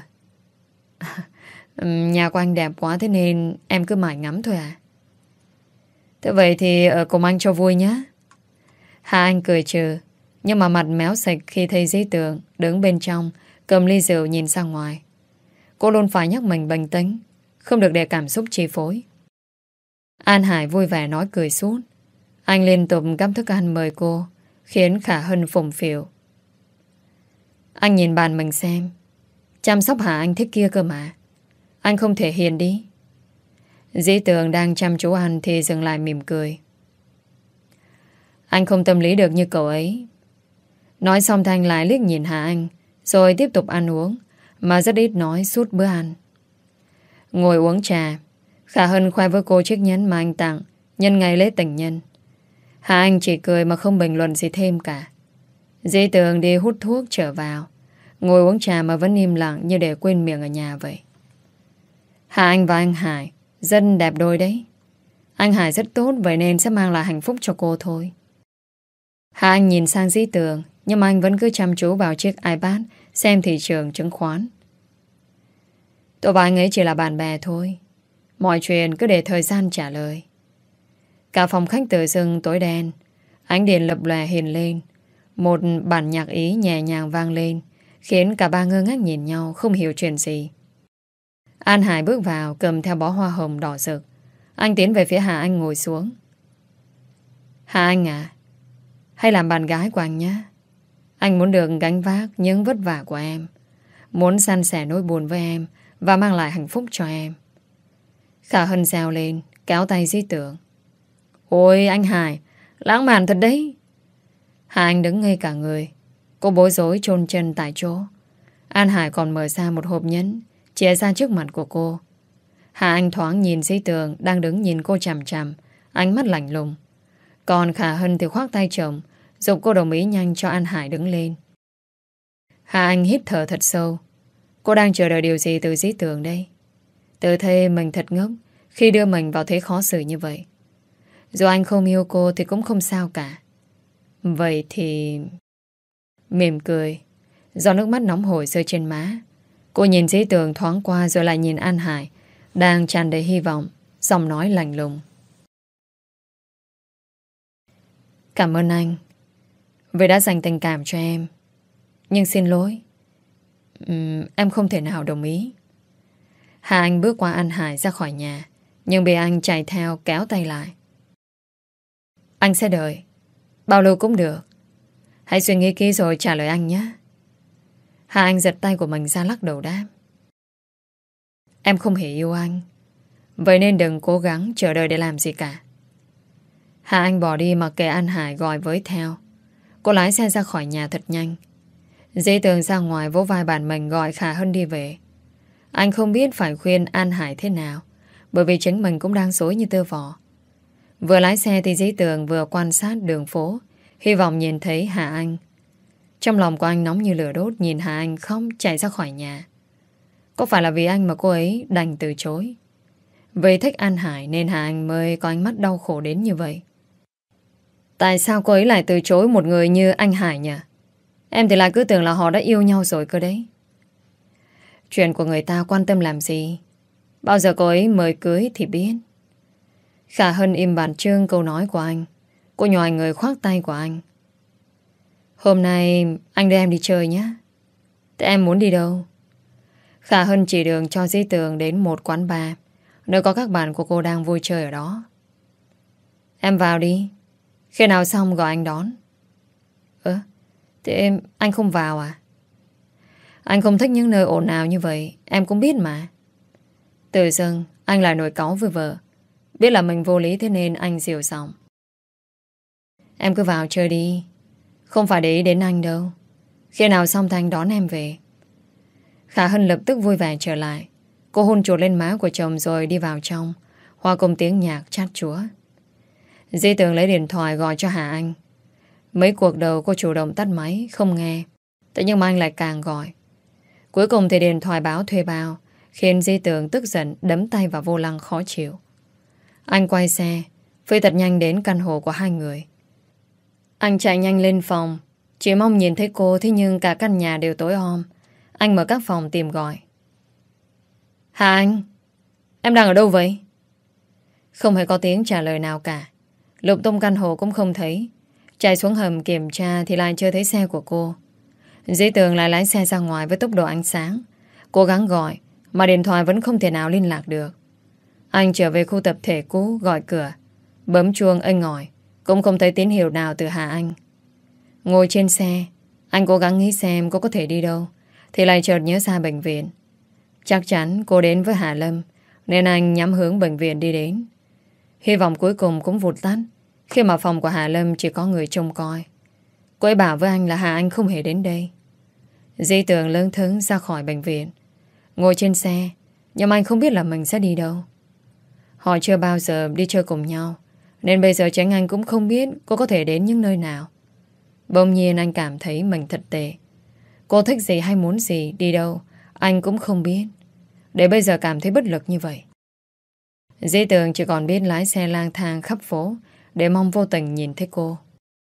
Nhà của anh đẹp quá thế nên em cứ mải ngắm thôi à? Thế vậy thì ở cùng anh cho vui nhé. Hà Anh cười trừ, nhưng mà mặt méo sạch khi thấy Dĩ Tường đứng bên trong, cầm ly rượu nhìn ra ngoài. Cô luôn phải nhắc mình bình tĩnh, không được để cảm xúc chi phối. An Hải vui vẻ nói cười suốt. Anh liên tục gắp thức ăn mời cô, khiến Khả Hân phùng phịu. Anh nhìn bàn mình xem, chăm sóc Hà Anh thích kia cơ mà. Anh không thể hiền đi. Dĩ Tường đang chăm chú ăn thì dừng lại mỉm cười. Anh không tâm lý được như cậu ấy. Nói xong Thanh lại liếc nhìn Hà Anh, rồi tiếp tục ăn uống, mà rất ít nói suốt bữa ăn. Ngồi uống trà, Khả Hân khoe với cô chiếc nhẫn mà anh tặng nhân ngày lễ tình nhân. Hà Anh chỉ cười mà không bình luận gì thêm cả. Dĩ Tường đi hút thuốc trở vào, ngồi uống trà mà vẫn im lặng như để quên miệng ở nhà vậy. Hà Anh và anh Hải rất đẹp đôi đấy. Anh Hải rất tốt, vậy nên sẽ mang lại hạnh phúc cho cô thôi. Hà Anh nhìn sang Dĩ Tường, nhưng mà anh vẫn cứ chăm chú vào chiếc iPad xem thị trường chứng khoán. Tôi và anh ấy chỉ là bạn bè thôi, mọi chuyện cứ để thời gian trả lời. Cả phòng khách tự dưng tối đen, ánh đèn lập lòe hiện lên. Một bản nhạc Ý nhẹ nhàng vang lên, khiến cả ba ngơ ngác nhìn nhau, không hiểu chuyện gì. An Hải bước vào cầm theo bó hoa hồng đỏ rực. Anh tiến về phía Hà Anh ngồi xuống. Hà Anh à, hãy làm bạn gái của anh nhé. Anh muốn được gánh vác những vất vả của em, muốn san sẻ nỗi buồn với em và mang lại hạnh phúc cho em. Khả Hân reo lên, kéo tay Dĩ Tường. Ôi anh Hải, lãng mạn thật đấy. Hà Anh đứng ngây cả người. Cô bối rối chôn chân tại chỗ. An Hải còn mở ra một hộp nhẫn, chĩa ra trước mặt của cô. Hà Anh thoáng nhìn Dĩ Tường đang đứng nhìn cô chằm chằm, ánh mắt lạnh lùng. Còn Khả Hân thì khoác tay chồng, giục cô đồng ý nhanh cho An Hải đứng lên. Hà Anh hít thở thật sâu. Cô đang chờ đợi điều gì từ Dĩ Tường đây? Tự thấy mình thật ngốc khi đưa mình vào thế khó xử như vậy. Dù anh không yêu cô thì cũng không sao cả. Vậy thì... Mỉm cười, do nước mắt nóng hổi rơi trên má. Cô nhìn Dĩ Tường thoáng qua rồi lại nhìn An Hải, đang tràn đầy hy vọng, giọng nói lạnh lùng. Cảm ơn anh vì đã dành tình cảm cho em. Nhưng xin lỗi, uhm, em không thể nào đồng ý. Hà Anh bước qua An Hải ra khỏi nhà, nhưng bị anh chạy theo kéo tay lại. Anh sẽ đợi, bao lâu cũng được. Hãy suy nghĩ kỹ rồi trả lời anh nhé. Hà Anh giật tay của mình ra lắc đầu đáp. Em không hề yêu anh, vậy nên đừng cố gắng chờ đợi để làm gì cả. Hà Anh bỏ đi mặc kệ An Hải gọi với theo. Cô lái xe ra khỏi nhà thật nhanh. Dĩ Tường ra ngoài vỗ vai bạn mình gọi Khả Hân đi về. Anh không biết phải khuyên An Hải thế nào, bởi vì chính mình cũng đang rối như tơ vò. Vừa lái xe thì Dĩ Tường vừa quan sát đường phố, hy vọng nhìn thấy Hà Anh. Trong lòng của anh nóng như lửa đốt nhìn Hà Anh khóc chạy ra khỏi nhà. Có phải là vì anh mà cô ấy đành từ chối? Vì thích An Hải nên Hà Anh mới có ánh mắt đau khổ đến như vậy. Tại sao cô ấy lại từ chối một người như anh Hải nhỉ? Em thì lại cứ tưởng là họ đã yêu nhau rồi cơ đấy. Chuyện của người ta quan tâm làm gì? Bao giờ cô ấy mời cưới thì biết. Khả Hân im bặt trương câu nói của anh. Cô nhòi người khoác tay của anh. Hôm nay anh đưa em đi chơi nhé. Thế em muốn đi đâu? Khả Hân chỉ đường cho Dĩ Tường đến một quán bar, nơi có các bạn của cô đang vui chơi ở đó. Em vào đi, khi nào xong gọi anh đón. Ơ, thế anh không vào à? Anh không thích những nơi ồn ào như vậy, em cũng biết mà. Tự dưng anh lại nổi cáu với vợ. Biết là mình vô lý thế nên anh dịu giọng. Em cứ vào chơi đi, không phải để ý đến anh đâu. Khi nào xong thì anh đón em về. Khả Hân lập tức vui vẻ trở lại. Cô hôn chuột lên má của chồng rồi đi vào trong, hòa cùng tiếng nhạc chát chúa. Di Tường lấy điện thoại gọi cho Hà Anh. Mấy cuộc đầu cô chủ động tắt máy, không nghe. Thế nhưng mà anh lại càng gọi. Cuối cùng thì điện thoại báo thuê bao, khiến Di Tường tức giận đấm tay vào vô lăng khó chịu. Anh quay xe, phi thật nhanh đến căn hộ của hai người. Anh chạy nhanh lên phòng, chỉ mong nhìn thấy cô, thế nhưng cả căn nhà đều tối om. Anh mở các phòng tìm gọi. Hà Anh, em đang ở đâu vậy? Không hề có tiếng trả lời nào cả. Lục tung căn hộ cũng không thấy. Chạy xuống hầm kiểm tra thì lại chưa thấy xe của cô. Dĩ Tường lại lái xe ra ngoài với tốc độ ánh sáng. Cố gắng gọi mà điện thoại vẫn không thể nào liên lạc được. Anh trở về khu tập thể cũ gọi cửa, bấm chuông ênh ỏi, cũng không thấy tín hiệu nào từ Hà Anh. Ngồi trên xe, anh cố gắng nghĩ xem cô có thể đi đâu, thì lại chợt nhớ ra bệnh viện. Chắc chắn cô đến với Hà Lâm, nên anh nhắm hướng bệnh viện đi đến. Hy vọng cuối cùng cũng vụt tắt khi mà phòng của Hà Lâm chỉ có người trông coi. Cô ấy bảo với anh là Hà Anh không hề đến đây. Di Tường lững thững ra khỏi bệnh viện, ngồi trên xe, nhưng anh không biết là mình sẽ đi đâu. Họ chưa bao giờ đi chơi cùng nhau, nên bây giờ chính anh cũng không biết cô có thể đến những nơi nào. Bỗng nhiên anh cảm thấy mình thật tệ. Cô thích gì hay muốn gì, đi đâu, anh cũng không biết. Để bây giờ cảm thấy bất lực như vậy. Di Tường chỉ còn biết lái xe lang thang khắp phố để mong vô tình nhìn thấy cô.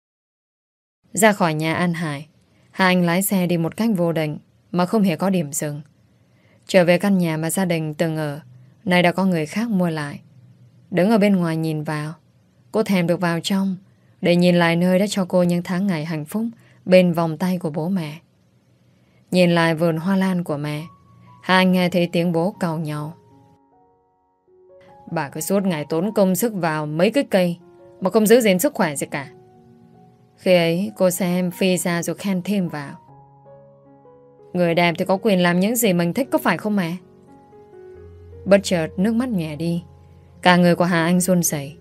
Ra khỏi nhà An Hải, Hà Anh lái xe đi một cách vô định mà không hề có điểm dừng. Trở về căn nhà mà gia đình từng ở, nay đã có người khác mua lại. Đứng ở bên ngoài nhìn vào, cô thèm được vào trong để nhìn lại nơi đã cho cô những tháng ngày hạnh phúc bên vòng tay của bố mẹ. Nhìn lại vườn hoa lan của mẹ, Hà Anh nghe thấy tiếng bố càu nhau. Bà cứ suốt ngày tốn công sức vào mấy cái cây mà không giữ gìn sức khỏe gì cả. Khi ấy cô xem phi ra rồi khen thêm vào. Người đẹp thì có quyền làm những gì mình thích, có phải không mẹ? Bất chợt nước mắt nhòe đi, cả người của Hà Anh run rẩy.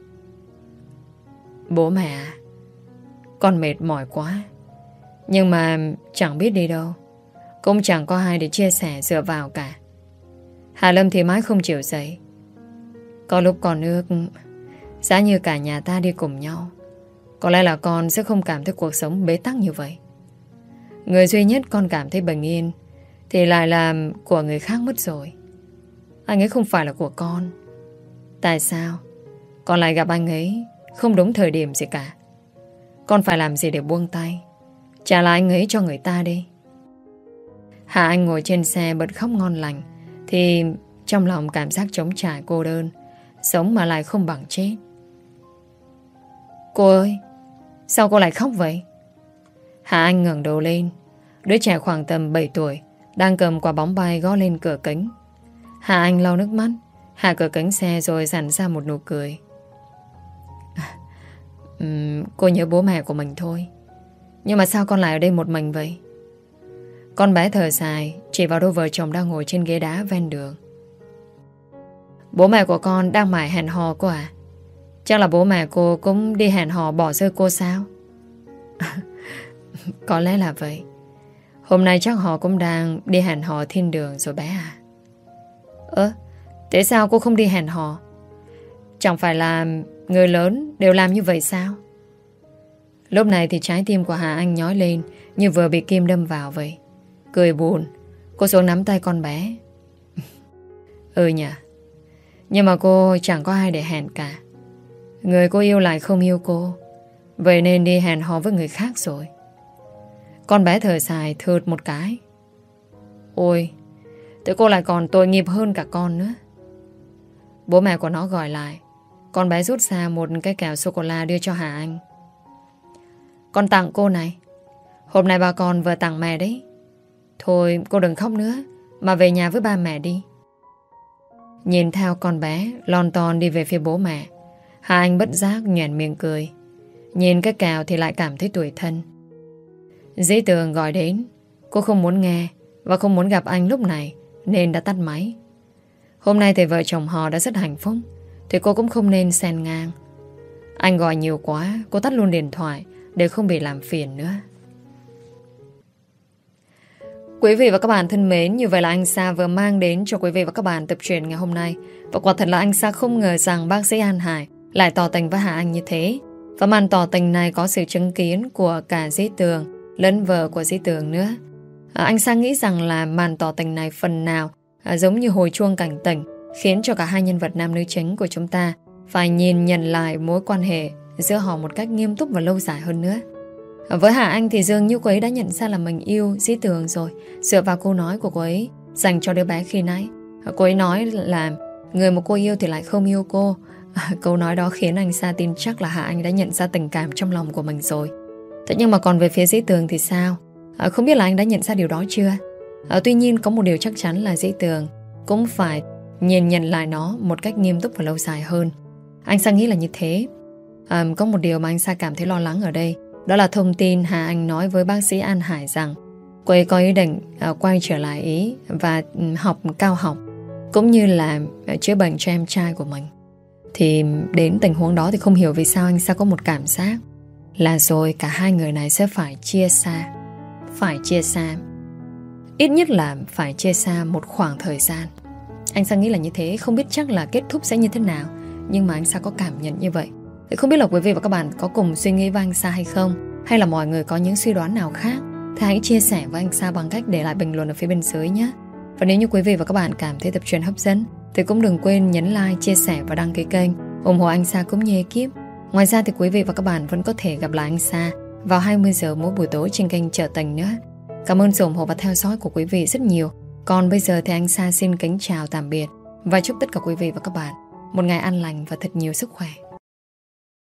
Bố mẹ à, con mệt mỏi quá, nhưng mà chẳng biết đi đâu, cũng chẳng có ai để chia sẻ dựa vào cả. Hà Lâm thì mãi không chịu dậy. Có lúc còn ước giá như cả nhà ta đi cùng nhau, có lẽ là con sẽ không cảm thấy cuộc sống bế tắc như vậy. Người duy nhất con cảm thấy bình yên thì lại là của người khác mất rồi. Anh ấy không phải là của con. Tại sao con lại gặp anh ấy không đúng thời điểm gì cả? Con phải làm gì để buông tay, trả lại anh ấy cho người ta đi. Hà Anh ngồi trên xe bật khóc ngon lành, thì trong lòng cảm giác trống trải cô đơn, sống mà lại không bằng chết. Cô ơi, sao cô lại khóc vậy? Hà Anh ngẩng đầu lên. Đứa trẻ khoảng tầm bảy tuổi đang cầm quả bóng bay gõ lên cửa kính. Hà Anh lau nước mắt, hạ cửa kính xe rồi dặn ra một nụ cười. uhm, Cô nhớ bố mẹ của mình thôi. Nhưng mà sao con lại ở đây một mình vậy? Con bé thở dài chỉ vào đôi vợ chồng đang ngồi trên ghế đá ven đường. Bố mẹ của con đang mải hẹn hò cô à? Chắc là bố mẹ cô cũng đi hẹn hò bỏ rơi cô sao? Có lẽ là vậy. Hôm nay chắc họ cũng đang đi hẹn hò thiên đường rồi bé à? Ơ, thế sao cô không đi hẹn hò? Chẳng phải là người lớn đều làm như vậy sao? Lúc này thì trái tim của Hà Anh nhói lên như vừa bị kim đâm vào vậy. Cười buồn, cô xuống nắm tay con bé. Ừ nhỉ. Nhưng mà cô chẳng có ai để hẹn cả. Người cô yêu lại không yêu cô, vậy nên đi hẹn hò với người khác rồi. Con bé thở dài thượt một cái. Ôi, thế cô lại còn tội nghiệp hơn cả con nữa. Bố mẹ của nó gọi lại. Con bé rút ra một cái kẹo sô-cô-la đưa cho Hà Anh. Con tặng cô này. Hôm nay ba con vừa tặng mẹ đấy. Thôi cô đừng khóc nữa, mà về nhà với ba mẹ đi. Nhìn theo con bé lon ton đi về phía bố mẹ, Hà Anh bất giác nhoẻn miệng cười. Nhìn cái kẹo thì lại cảm thấy tủi thân. Dĩ Tường gọi đến. Cô không muốn nghe và không muốn gặp anh lúc này, nên đã tắt máy. Hôm nay thì vợ chồng họ đã rất hạnh phúc, thì cô cũng không nên xen ngang. Anh gọi nhiều quá, cô tắt luôn điện thoại để không bị làm phiền nữa. quý vị và các bạn thân mến, như vậy là anh Sa vừa mang đến cho quý vị và các bạn tập truyện ngày hôm nay. Và quả thật là anh Sa không ngờ rằng bác sĩ An Hải lại tỏ tình với Hà Anh như thế. Và màn tỏ tình này có sự chứng kiến của cả Dĩ Tường lẫn vợ của Dĩ Tường nữa. à, Anh Sa nghĩ rằng là màn tỏ tình này phần nào à, giống như hồi chuông cảnh tỉnh, khiến cho cả hai nhân vật nam nữ chính của chúng ta phải nhìn nhận lại mối quan hệ giữa họ một cách nghiêm túc và lâu dài hơn nữa. Với Hà Anh thì dường như cô ấy đã nhận ra là mình yêu Dĩ Tường rồi, dựa vào câu nói của cô ấy dành cho đứa bé khi nãy. Cô ấy nói là người mà cô yêu thì lại không yêu cô. Câu nói đó khiến anh Sa tin chắc là Hà Anh đã nhận ra tình cảm trong lòng của mình rồi. Thế nhưng mà còn về phía Dĩ Tường thì sao? À, không biết là anh đã nhận ra điều đó chưa? À, tuy nhiên có một điều chắc chắn là Dĩ Tường cũng phải nhìn nhận lại nó một cách nghiêm túc và lâu dài hơn. Anh Sa nghĩ là như thế. à, Có một điều mà anh Sa cảm thấy lo lắng ở đây, đó là thông tin Hà Anh nói với bác sĩ An Hải rằng cô ấy có ý định uh, quay trở lại Ý và um, học cao học, cũng như là uh, chữa bệnh cho em trai của mình. Thì đến tình huống đó thì không hiểu vì sao anh Sa có một cảm giác là rồi cả hai người này sẽ phải chia xa. Phải chia xa, ít nhất là phải chia xa một khoảng thời gian. Anh Sa nghĩ là như thế. Không biết chắc là kết thúc sẽ như thế nào, nhưng mà anh Sa có cảm nhận như vậy. Thì không biết là quý vị và các bạn có cùng suy nghĩ với anh Sa hay không, hay là mọi người có những suy đoán nào khác, thì hãy chia sẻ với anh Sa bằng cách để lại bình luận ở phía bên dưới nhé. Và nếu như quý vị và các bạn cảm thấy tập truyện hấp dẫn thì cũng đừng quên nhấn like, chia sẻ và đăng ký kênh ủng hộ anh Sa cũng như ekip. Ngoài ra thì quý vị và các bạn vẫn có thể gặp lại anh Sa vào hai mươi giờ mỗi buổi tối trên kênh Trở Tình nữa. Cảm ơn sự ủng hộ và theo dõi của quý vị rất nhiều. Còn bây giờ thì anh Sa xin kính chào tạm biệt và chúc tất cả quý vị và các bạn một ngày an lành và thật nhiều sức khỏe.